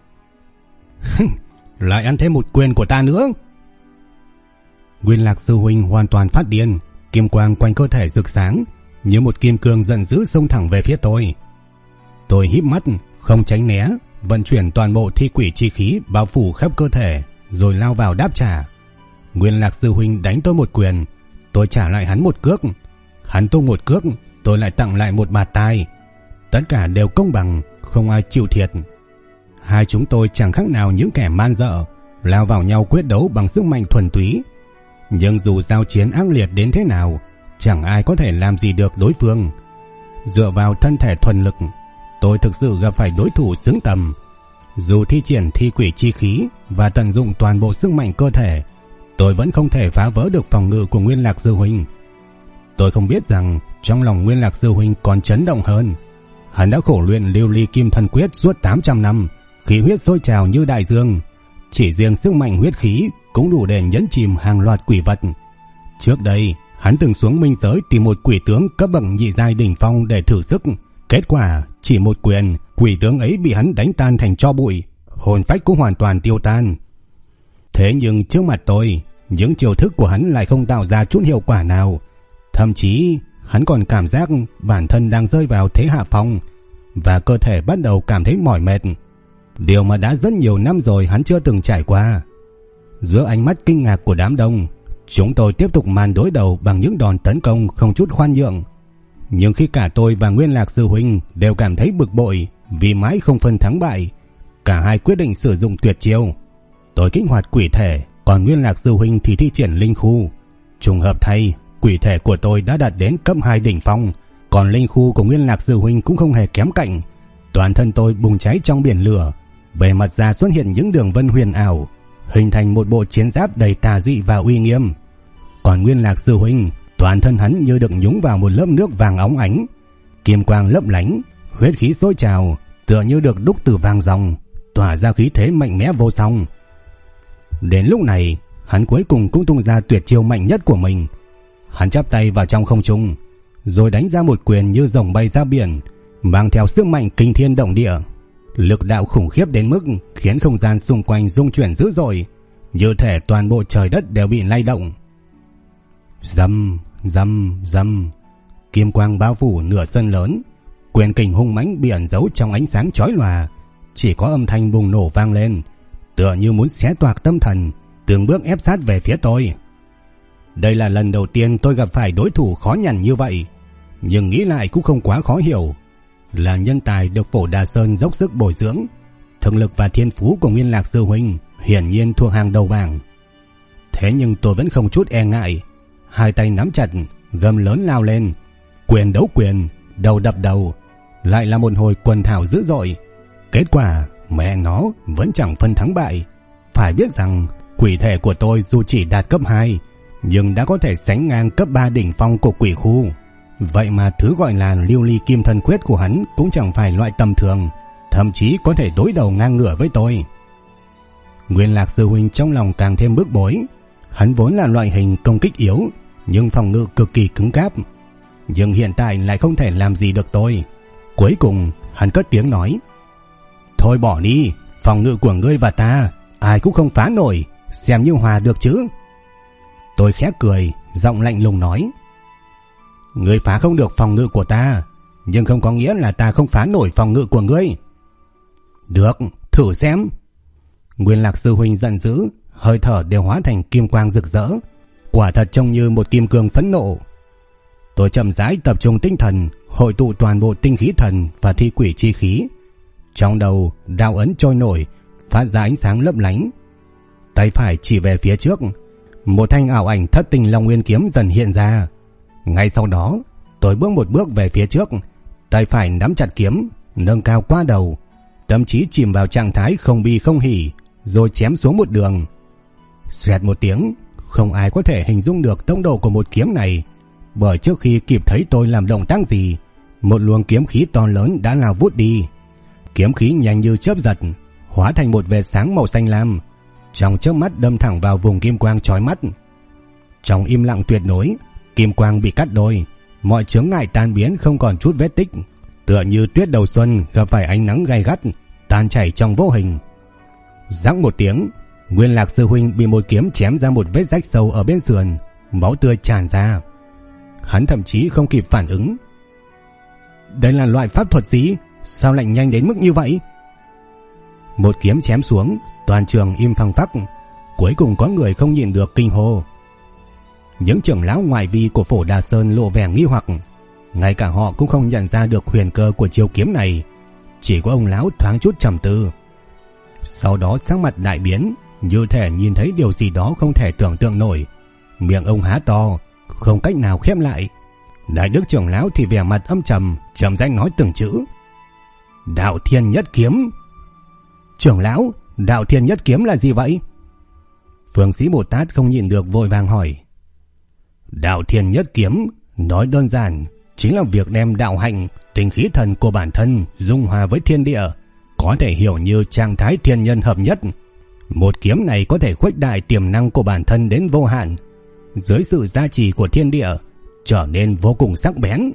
"Lại ăn thêm một quyền của ta nữa." Nguyên Lạc sư huynh hoàn toàn phát điên, kim quang quanh cơ thể rực sáng, như một kim cương giận dữ xông thẳng về phía tôi. Tôi híp mắt, không tránh né, vận chuyển toàn bộ thi quỷ chi khí bao phủ khắp cơ thể, rồi lao vào đáp trả. Nguyên Lạc sư huynh đánh tôi một quyền, tôi trả lại hắn một cước. Hắn tung một cước, tôi lại tặng lại một bạt tai. Tất cả đều công bằng, không ai chịu thiệt. Hai chúng tôi chẳng khác nào những kẻ man dợ, lao vào nhau quyết đấu bằng sức mạnh thuần túy. Nhưng dù giao chiến ác liệt đến thế nào, chẳng ai có thể làm gì được đối phương. Dựa vào thân thể thuần lực, tôi thực sự gặp phải đối thủ xứng tầm. Dù thi triển thi quỷ chi khí và tận dụng toàn bộ sức mạnh cơ thể, tôi vẫn không thể phá vỡ được phòng ngự của Nguyên Lạc sư huynh. Tôi không biết rằng trong lòng Nguyên Lạc sư huynh còn chấn động hơn. Hắn đã khổ luyện Lưu Ly Kim Thân Quyết suốt 800 năm, khí huyết sôi trào như đại dương. Chỉ riêng sức mạnh huyết khí cũng đủ để nhấn chìm hàng loạt quỷ vật. Trước đây, hắn từng xuống minh giới tìm một quỷ tướng cấp bậc nhị giai đỉnh phong để thử sức. Kết quả, chỉ một quyền, quỷ tướng ấy bị hắn đánh tan thành tro bụi, hồn phách cũng hoàn toàn tiêu tan. Thế nhưng trước mặt tôi, những chiêu thức của hắn lại không tạo ra chút hiệu quả nào. Thậm chí, hắn còn cảm giác bản thân đang rơi vào thế hạ phong, và cơ thể bắt đầu cảm thấy mỏi mệt. Điều mà đã rất nhiều năm rồi hắn chưa từng trải qua. Giữa ánh mắt kinh ngạc của đám đông, chúng tôi tiếp tục màn đối đầu bằng những đòn tấn công không chút khoan nhượng. Nhưng khi cả tôi và Nguyên Lạc sư huynh đều cảm thấy bực bội vì mãi không phân thắng bại, cả hai quyết định sử dụng tuyệt chiêu. Tôi kích hoạt quỷ thể, còn Nguyên Lạc sư huynh thì thi triển linh khu. Trùng hợp thay, quỷ thể của tôi đã đạt đến cấp 2 đỉnh phong, còn linh khu của Nguyên Lạc sư huynh cũng không hề kém cạnh. Toàn thân tôi bùng cháy trong biển lửa, bề mặt da xuất hiện những đường vân huyền ảo, hình thành một bộ chiến giáp đầy tà dị và uy nghiêm. Còn Nguyên Lạc sư huynh, toàn thân hắn như được nhúng vào một lớp nước vàng óng ánh, kim quang lấp lánh, huyết khí sôi trào, tựa như được đúc từ vàng ròng, tỏa ra khí thế mạnh mẽ vô song. Đến lúc này, hắn cuối cùng cũng tung ra tuyệt chiêu mạnh nhất của mình. Hắn chắp tay vào trong không trung, rồi đánh ra một quyền như rồng bay ra biển, mang theo sức mạnh kinh thiên động địa. Lực đạo khủng khiếp đến mức khiến không gian xung quanh rung chuyển dữ dội, như thể toàn bộ trời đất đều bị lay động. Rầm, rầm, rầm, kim quang bao phủ nửa sân lớn, quyền kình hung mãnh bị ẩn giấu trong ánh sáng chói lòa, chỉ có âm thanh bùng nổ vang lên, tựa như muốn xé toạc tâm thần, từng bước ép sát về phía tôi. Đây là lần đầu tiên tôi gặp phải đối thủ khó nhằn như vậy, nhưng nghĩ lại cũng không quá khó hiểu. Là nhân tài được Phổ Đà Sơn dốc sức bồi dưỡng, thực lực và thiên phú của Nguyên Lạc sư huynh hiển nhiên thuộc hàng đầu bảng. Thế nhưng tôi vẫn không chút e ngại, hai tay nắm chặt, gầm lớn lao lên, quyền đấu quyền, đầu đập đầu, lại là một hồi quần thảo dữ dội. Kết quả mẹ nó vẫn chẳng phân thắng bại. Phải biết rằng quỷ thể của tôi dù chỉ đạt cấp 2, nhưng đã có thể sánh ngang cấp 3 đỉnh phong của quỷ khu. Vậy mà thứ gọi là Lưu Ly Kim Thân Quyết của hắn cũng chẳng phải loại tầm thường, thậm chí có thể đối đầu ngang ngửa với tôi. Nguyên Lạc sư huynh trong lòng càng thêm bức bối. Hắn vốn là loại hình công kích yếu, nhưng phòng ngự cực kỳ cứng cáp, nhưng hiện tại lại không thể làm gì được tôi. Cuối cùng hắn cất tiếng nói: "Thôi bỏ đi, phòng ngự của ngươi và ta ai cũng không phá nổi, xem như hòa được chứ." Tôi khẽ cười, giọng lạnh lùng nói: "Ngươi phá không được phòng ngự của ta, nhưng không có nghĩa là ta không phá nổi phòng ngự của ngươi." "Được, thử xem." Nguyên Lạc sư huynh giận dữ, hơi thở đều hóa thành kim quang rực rỡ, quả thật trông như một kim cương phẫn nộ. Tôi chậm rãi tập trung tinh thần, hội tụ toàn bộ tinh khí thần và thi quỷ chi khí. Trong đầu, đạo ấn trôi nổi, phát ra ánh sáng lấp lánh. Tay phải chỉ về phía trước, một thanh ảo ảnh thất tình long nguyên kiếm dần hiện ra. Ngay sau đó, tôi bước một bước về phía trước, tay phải nắm chặt kiếm, nâng cao qua đầu, tâm trí chìm vào trạng thái không bi không hỉ, rồi chém xuống một đường. Xoẹt một tiếng, không ai có thể hình dung được tốc độ của một kiếm này, bởi trước khi kịp thấy tôi làm động tác gì, một luồng kiếm khí to lớn đã lao vút đi. Kiếm khí nhanh như chớp giật, hóa thành một vệt sáng màu xanh lam. trong chớp mắt đâm thẳng vào vùng kim quang chói mắt. Trong im lặng tuyệt đối, kim quang bị cắt đôi, mọi chướng ngại tan biến không còn chút vết tích, tựa như tuyết đầu xuân gặp phải ánh nắng gay gắt, tan chảy trong vô hình. Rắc một tiếng, Nguyên Lạc sư huynh bị một kiếm chém ra một vết rách sâu ở bên sườn, máu tươi tràn ra. Hắn thậm chí không kịp phản ứng. Đây là loại pháp thuật gì? Sao lại nhanh đến mức như vậy? Một kiếm chém xuống, toàn trường im phăng phắc. Cuối cùng có người không nhịn được kinh hô. Những trưởng lão ngoại vi của Phổ Đà Sơn lộ vẻ nghi hoặc, ngay cả họ cũng không nhận ra được huyền cơ của chiêu kiếm này. Chỉ có ông lão thoáng chút trầm tư. Sau đó sắc mặt đại biến, như thể nhìn thấy điều gì đó không thể tưởng tượng nổi. Miệng ông há to, không cách nào khép lại. Đại đức trưởng lão thì vẻ mặt âm trầm, trầm rãi nói từng chữ. Đạo Thiên Nhất Kiếm. Trưởng lão, Đạo Thiên Nhất Kiếm là gì vậy? Phương Sĩ Bồ Tát không nhịn được vội vàng hỏi. Đạo Thiên Nhất Kiếm, nói đơn giản, chính là việc đem đạo hạnh, tinh khí thần của bản thân dung hòa với thiên địa, có thể hiểu như trạng thái thiên nhân hợp nhất. Một kiếm này có thể khuếch đại tiềm năng của bản thân đến vô hạn, dưới sự gia trì của thiên địa, trở nên vô cùng sắc bén.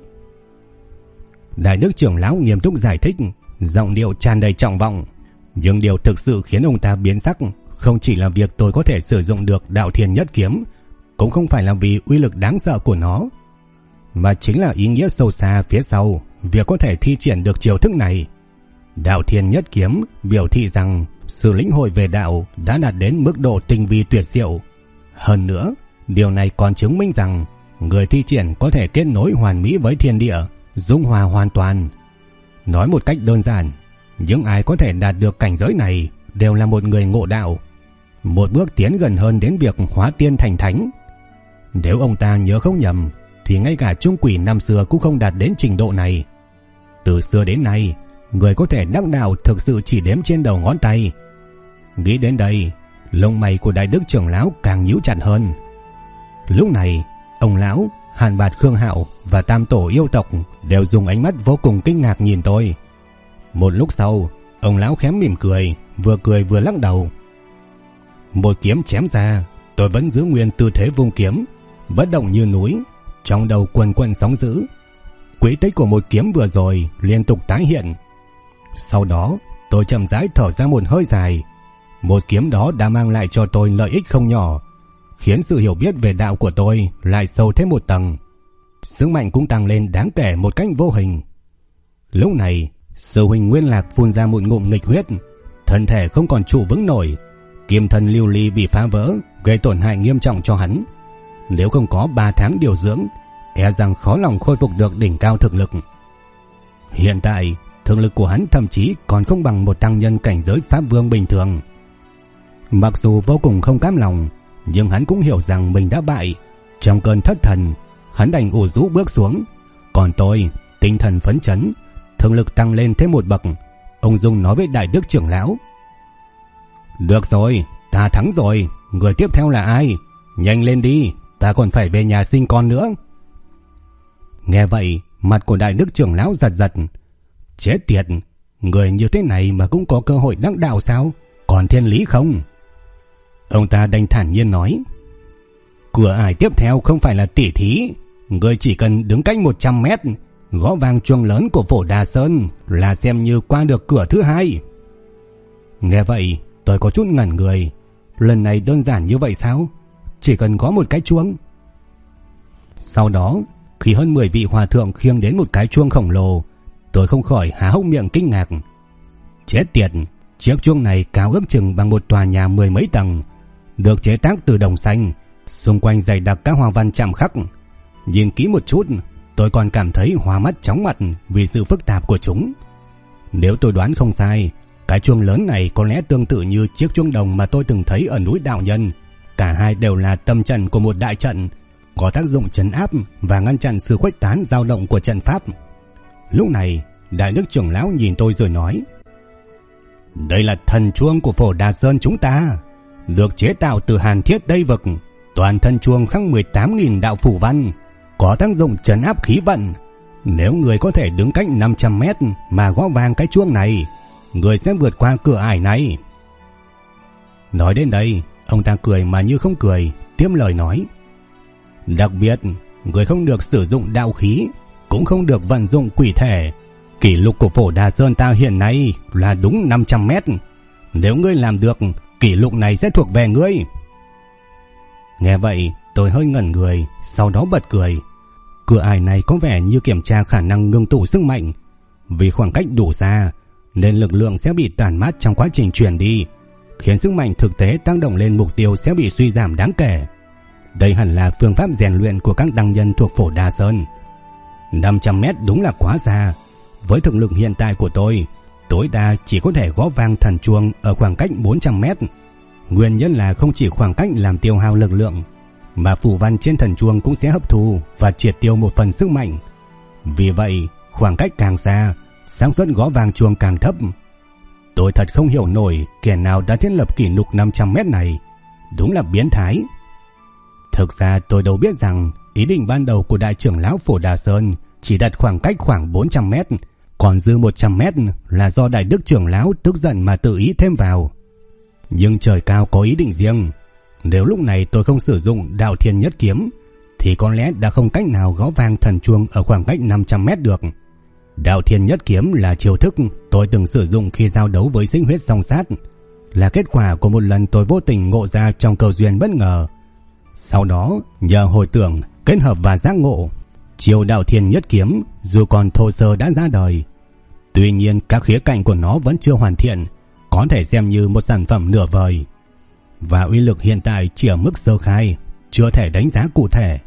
Đại đức trưởng lão nghiêm túc giải thích, giọng điệu tràn đầy trọng vọng. Nhưng điều thực sự khiến ông ta biến sắc không chỉ là việc tôi có thể sử dụng được Đạo Thiên Nhất Kiếm, cũng không phải là vì uy lực đáng sợ của nó, mà chính là ý nghĩa sâu xa phía sau việc có thể thi triển được chiêu thức này. Đạo Thiên Nhất Kiếm biểu thị rằng sự lĩnh hội về đạo đã đạt đến mức độ tinh vi tuyệt diệu. Hơn nữa, điều này còn chứng minh rằng người thi triển có thể kết nối hoàn mỹ với thiên địa, dung hòa hoàn toàn. Nói một cách đơn giản, những ai có thể đạt được cảnh giới này đều là một người ngộ đạo, một bước tiến gần hơn đến việc hóa tiên thành thánh. Nếu ông ta nhớ không nhầm thì ngay cả Trung Quỷ năm xưa cũng không đạt đến trình độ này. Từ xưa đến nay, người có thể đắc đạo thực sự chỉ đếm trên đầu ngón tay. Nghĩ đến đây, lông mày của đại đức trưởng lão càng nhíu chặt hơn. Lúc này, ông lão, Hàn Bạt Khương Hạo và Tam Tổ yêu tộc đều dùng ánh mắt vô cùng kinh ngạc nhìn tôi. Một lúc sau, ông lão khẽ mỉm cười vừa lắc đầu. Một kiếm chém ra, tôi vẫn giữ nguyên tư thế vung kiếm, bất động như núi, trong đầu quần quần sóng dữ. Quỹ tích của một kiếm vừa rồi liên tục tái hiện. Sau đó, tôi chậm rãi thở ra một hơi dài. Một kiếm đó đã mang lại cho tôi lợi ích không nhỏ, khiến sự hiểu biết về đạo của tôi lại sâu thêm một tầng. Sức mạnh cũng tăng lên đáng kể một cách vô hình. Lúc này, sư huynh Nguyên Lạc phun ra một ngụm nghịch huyết, thân thể không còn trụ vững nổi, kim thân lưu ly bị phá vỡ, gây tổn hại nghiêm trọng cho hắn. Nếu không có 3 tháng điều dưỡng, e rằng khó lòng khôi phục được đỉnh cao thực lực. Hiện tại, thực lực của hắn thậm chí còn không bằng một tăng nhân cảnh giới pháp vương bình thường. Mặc dù vô cùng không cam lòng, nhưng hắn cũng hiểu rằng mình đã bại. Trong cơn thất thần, hắn đành ủ rũ bước xuống. Còn tôi, tinh thần phấn chấn, thực lực tăng lên thêm một bậc. Ông Dung nói với đại đức trưởng lão. Được rồi, ta thắng rồi, người tiếp theo là ai? Nhanh lên đi, ta còn phải về nhà sinh con nữa. Nghe vậy, mặt của đại đức trưởng lão giật giật. Chết tiệt, người như thế này mà cũng có cơ hội đắc đạo sao? Còn thiên lý không? Ông ta đành thản nhiên nói. Cửa ải tiếp theo không phải là tỉ thí, người chỉ cần đứng cách 100 mét, gõ vang chuông lớn của Phổ Đà Sơn là xem như qua được cửa thứ hai. Nghe vậy, tôi có chút ngẩn người. Lần này đơn giản như vậy sao? Chỉ cần gõ một cái chuông. Sau đó, khi hơn 10 vị hòa thượng khiêng đến một cái chuông khổng lồ, tôi không khỏi há hốc miệng kinh ngạc. Chết tiệt, chiếc chuông này cao ước chừng bằng một tòa nhà 10 mấy tầng, được chế tác từ đồng xanh, xung quanh dày đặc các hoa văn chạm khắc. Nhìn kỹ một chút, tôi còn cảm thấy hoa mắt chóng mặt vì sự phức tạp của chúng. Nếu tôi đoán không sai, cái chuông lớn này có lẽ tương tự như chiếc chuông đồng mà tôi từng thấy ở núi Đạo Nhân. Cả hai đều là tâm trận của một đại trận, có tác dụng trấn áp và ngăn chặn sự khuếch tán dao động của trận pháp. Lúc này, đại đức trưởng lão nhìn tôi rồi nói. Đây là thần chuông của Phổ Đà Sơn chúng ta, được chế tạo từ hàn thiết Tây Vực. Toàn thân chuông khắc 18.000 đạo phủ văn, có tác dụng trấn áp khí vận. Nếu người có thể đứng cách 500 mét mà gõ vang cái chuông này, người sẽ vượt qua cửa ải này. Nói đến đây, ông ta cười mà như không cười, tiếp lời nói. Đặc biệt, người không được sử dụng đạo khí, cũng không được vận dụng quỷ thể. Kỷ lục của Phổ Đà Sơn ta hiện nay là đúng 500 mét. Nếu ngươi làm được, kỷ lục này sẽ thuộc về ngươi. Nghe vậy, tôi hơi ngẩn người, sau đó bật cười. Cửa ải này có vẻ như kiểm tra khả năng ngưng tụ sức mạnh. Vì khoảng cách đủ xa, nên lực lượng sẽ bị tản mát trong quá trình chuyển đi, khiến sức mạnh thực tế tác động lên mục tiêu sẽ bị suy giảm đáng kể. Đây hẳn là phương pháp rèn luyện của các tăng nhân thuộc Phổ Đà Sơn. 500 mét đúng là quá xa. Với thực lực hiện tại của tôi, tối đa chỉ có thể gõ vang thần chuông ở khoảng cách 400 mét. Nguyên nhân là không chỉ khoảng cách làm tiêu hao lực lượng, mà phù văn trên thần chuông cũng sẽ hấp thu và triệt tiêu một phần sức mạnh. Vì vậy, khoảng cách càng xa, xác suất gõ vang chuông càng thấp. Tôi thật không hiểu nổi kẻ nào đã thiết lập kỷ lục 500 mét này. Đúng là biến thái. Thực ra tôi đâu biết rằng ý định ban đầu của đại trưởng lão Phổ Đà Sơn chỉ đặt khoảng cách khoảng 400 mét, còn dư 100 mét là do đại đức trưởng lão tức giận mà tự ý thêm vào. Nhưng trời cao có ý định riêng. Nếu lúc này tôi không sử dụng đạo thiên nhất kiếm, thì có lẽ đã không cách nào gõ vang thần chuông ở khoảng cách 500 mét được. Đạo thiên nhất kiếm là chiêu thức tôi từng sử dụng khi giao đấu với Sinh Huyết Song Sát, là kết quả của một lần tôi vô tình ngộ ra trong cầu duyên bất ngờ. Sau đó nhờ hồi tưởng, kết hợp và giác ngộ, chiêu đạo thiên nhất kiếm dù còn thô sơ đã ra đời. Tuy nhiên các khía cạnh của nó vẫn chưa hoàn thiện, có thể xem như một sản phẩm nửa vời, và uy lực hiện tại chỉ ở mức sơ khai, chưa thể đánh giá cụ thể.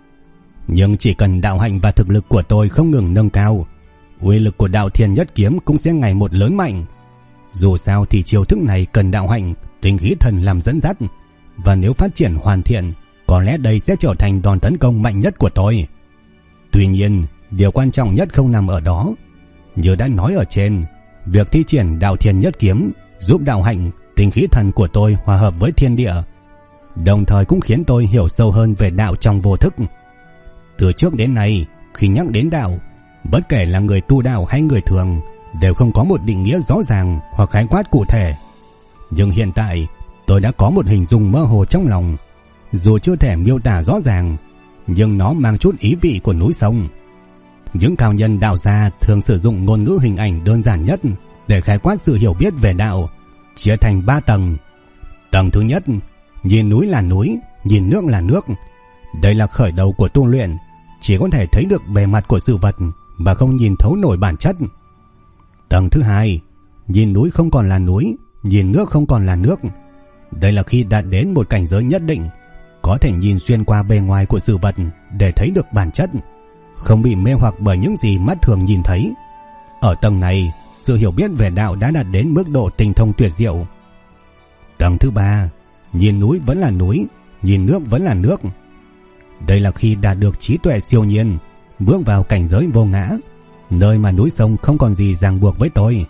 Nhưng chỉ cần đạo hạnh và thực lực của tôi không ngừng nâng cao, uy lực của đạo thiên nhất kiếm cũng sẽ ngày một lớn mạnh. Dù sao thì chiêu thức này cần đạo hạnh, tinh khí thần làm dẫn dắt, và nếu phát triển hoàn thiện, có lẽ đây sẽ trở thành đòn tấn công mạnh nhất của tôi. Tuy nhiên, điều quan trọng nhất không nằm ở đó. Như đã nói ở trên, việc thi triển đạo thiên nhất kiếm giúp đạo hạnh, tinh khí thần của tôi hòa hợp với thiên địa, đồng thời cũng khiến tôi hiểu sâu hơn về đạo trong vô thức. Từ trước đến nay, khi nhắc đến đạo, bất kể là người tu đạo hay người thường, đều không có một định nghĩa rõ ràng hoặc khái quát cụ thể. Nhưng hiện tại, tôi đã có một hình dung mơ hồ trong lòng. Dù chưa thể miêu tả rõ ràng, nhưng nó mang chút ý vị của núi sông. Những cao nhân đạo gia thường sử dụng ngôn ngữ hình ảnh đơn giản nhất để khái quát sự hiểu biết về đạo, chia thành 3 tầng. Tầng thứ nhất, nhìn núi là núi, nhìn nước là nước. Đây là khởi đầu của tu luyện, chỉ có thể thấy được bề mặt của sự vật mà không nhìn thấu nổi bản chất. Tầng thứ hai, nhìn núi không còn là núi, nhìn nước không còn là nước. Đây là khi đạt đến một cảnh giới nhất định, có thể nhìn xuyên qua bề ngoài của sự vật để thấy được bản chất, không bị mê hoặc bởi những gì mắt thường nhìn thấy. Ở tầng này, sự hiểu biết về đạo đã đạt đến mức độ tinh thông tuyệt diệu. Tầng thứ ba, nhìn núi vẫn là núi, nhìn nước vẫn là nước. Đây là khi đạt được trí tuệ siêu nhiên, bước vào cảnh giới vô ngã, nơi mà núi sông không còn gì ràng buộc với tôi.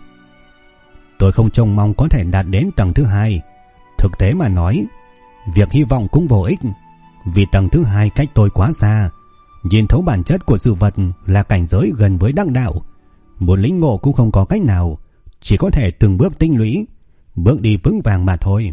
Tôi không trông mong có thể đạt đến tầng thứ hai. Thực tế mà nói, việc hy vọng cũng vô ích, vì tầng thứ hai cách tôi quá xa. Nhìn thấu bản chất của sự vật là cảnh giới gần với đắc đạo. Một lĩnh ngộ cũng không có cách nào, chỉ có thể từng bước tinh lũy, bước đi vững vàng mà thôi.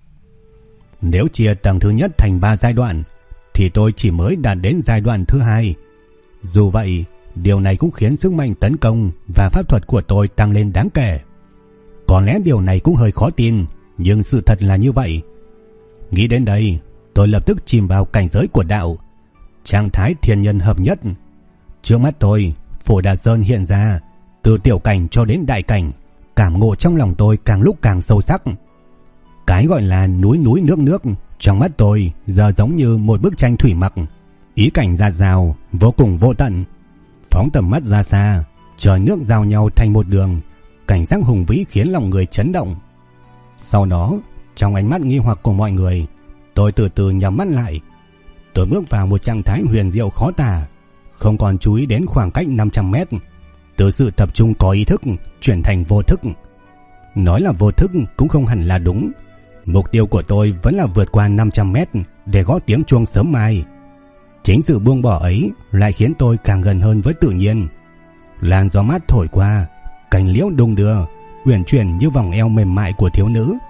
Nếu chia tầng thứ nhất thành 3 giai đoạn, thì tôi chỉ mới đạt đến giai đoạn thứ hai. Dù vậy, điều này cũng khiến sức mạnh tấn công và pháp thuật của tôi tăng lên đáng kể. Có lẽ điều này cũng hơi khó tin, nhưng sự thật là như vậy. Nghĩ đến đây, tôi lập tức chìm vào cảnh giới của đạo, trạng thái thiên nhân hợp nhất. Trước mắt tôi, Phổ Đà Sơn hiện ra, từ tiểu cảnh cho đến đại cảnh, cảm ngộ trong lòng tôi càng lúc càng sâu sắc. Cái gọi là núi núi nước nước trong mắt tôi giờ giống như một bức tranh thủy mặc, ý cảnh dạt dào, vô cùng vô tận. Phóng tầm mắt ra xa, trời nước giao nhau thành một đường, cảnh sắc hùng vĩ khiến lòng người chấn động. Sau đó, trong ánh mắt nghi hoặc của mọi người, tôi từ từ nhắm mắt lại. Tôi bước vào một trạng thái huyền diệu khó tả, không còn chú ý đến khoảng cách 500 mét. Từ sự tập trung có ý thức chuyển thành vô thức. Nói là vô thức cũng không hẳn là đúng. Mục tiêu của tôi vẫn là vượt qua 500 mét để gõ tiếng chuông sớm mai. Chính sự buông bỏ ấy lại khiến tôi càng gần hơn với tự nhiên. Làn gió mát thổi qua, cành liễu đung đưa, uyển chuyển như vòng eo mềm mại của thiếu nữ.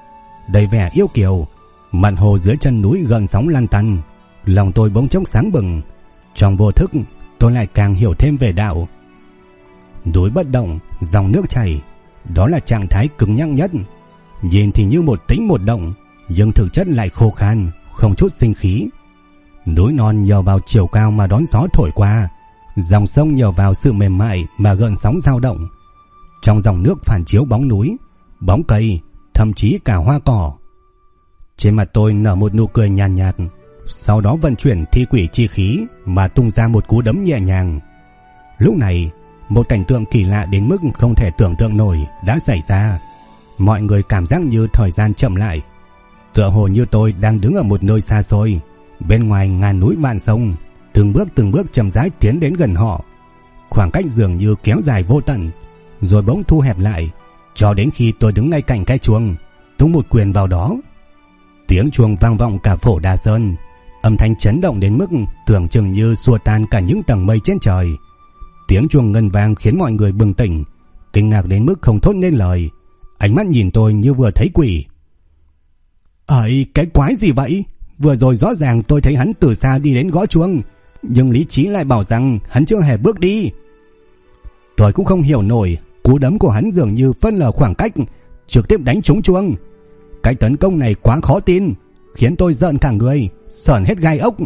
đầy vẻ yêu kiều. Mặt hồ dưới chân núi gợn sóng lăn tăn, lòng tôi bỗng chốc sáng bừng. Trong vô thức tôi lại càng hiểu thêm về đạo. Núi bất động, dòng nước chảy, đó là trạng thái cứng nhắc nhất. Nhìn thì như một tĩnh một động, nhưng thực chất lại khô khan, không chút sinh khí. Núi non nhờ vào chiều cao mà đón gió thổi qua, dòng sông nhờ vào sự mềm mại mà gợn sóng dao động. Trong dòng nước phản chiếu bóng núi, bóng cây, thậm chí cả hoa cỏ. Trên mặt tôi nở một nụ cười nhàn nhạt, sau đó vận chuyển thi quỷ chi khí mà tung ra một cú đấm nhẹ nhàng. Lúc này, một cảnh tượng kỳ lạ đến mức không thể tưởng tượng nổi đã xảy ra. Mọi người cảm giác như thời gian chậm lại, tựa hồ như tôi đang đứng ở một nơi xa xôi, bên ngoài ngàn núi vạn sông, từng bước chậm rãi tiến đến gần họ. Khoảng cách dường như kéo dài vô tận, rồi bỗng thu hẹp lại, cho đến khi tôi đứng ngay cạnh cái chuông, tung một quyền vào đó. Tiếng chuông vang vọng cả Phổ Đà Sơn, âm thanh chấn động đến mức tưởng chừng như xua tan cả những tầng mây trên trời. Tiếng chuông ngân vang khiến mọi người bừng tỉnh, kinh ngạc đến mức không thốt nên lời, ánh mắt nhìn tôi như vừa thấy quỷ. "Ấy, cái quái gì vậy? Vừa rồi rõ ràng tôi thấy hắn từ xa đi đến gõ chuông, nhưng lý trí lại bảo rằng hắn chưa hề bước đi." Tôi cũng không hiểu nổi, cú đấm của hắn dường như phân lờ khoảng cách, trực tiếp đánh trúng chuông. Cái tấn công này quá khó tin, khiến tôi rợn cả người, sởn hết gai ốc.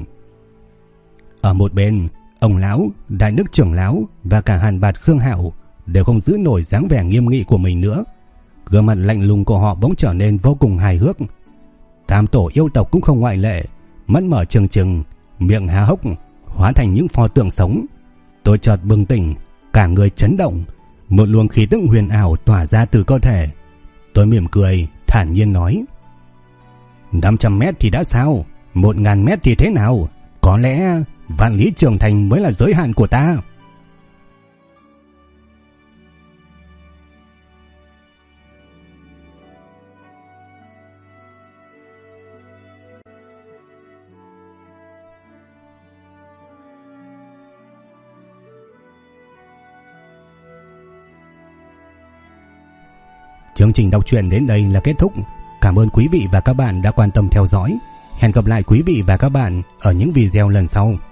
Ở một bên, ông lão, Đại Đức trưởng lão và cả Hàn Bạt Khương Hạo đều không giữ nổi dáng vẻ nghiêm nghị của mình nữa. Gương mặt lạnh lùng của họ bỗng trở nên vô cùng hài hước. Tam tổ yêu tộc cũng không ngoại lệ, mắt mở trừng trừng, miệng há hốc, hóa thành những pho tượng sống. Tôi chợt bừng tỉnh, cả người chấn động, một luồng khí tức huyền ảo tỏa ra từ cơ thể. Tôi mỉm cười, thản nhiên nói: 500 mét thì đã sao, 1000 mét thì thế nào? Có lẽ vạn lý trường thành mới là giới hạn của ta. Chương trình đọc truyện đến đây là kết thúc. Cảm ơn quý vị và các bạn đã quan tâm theo dõi. Hẹn gặp lại quý vị và các bạn ở những video lần sau.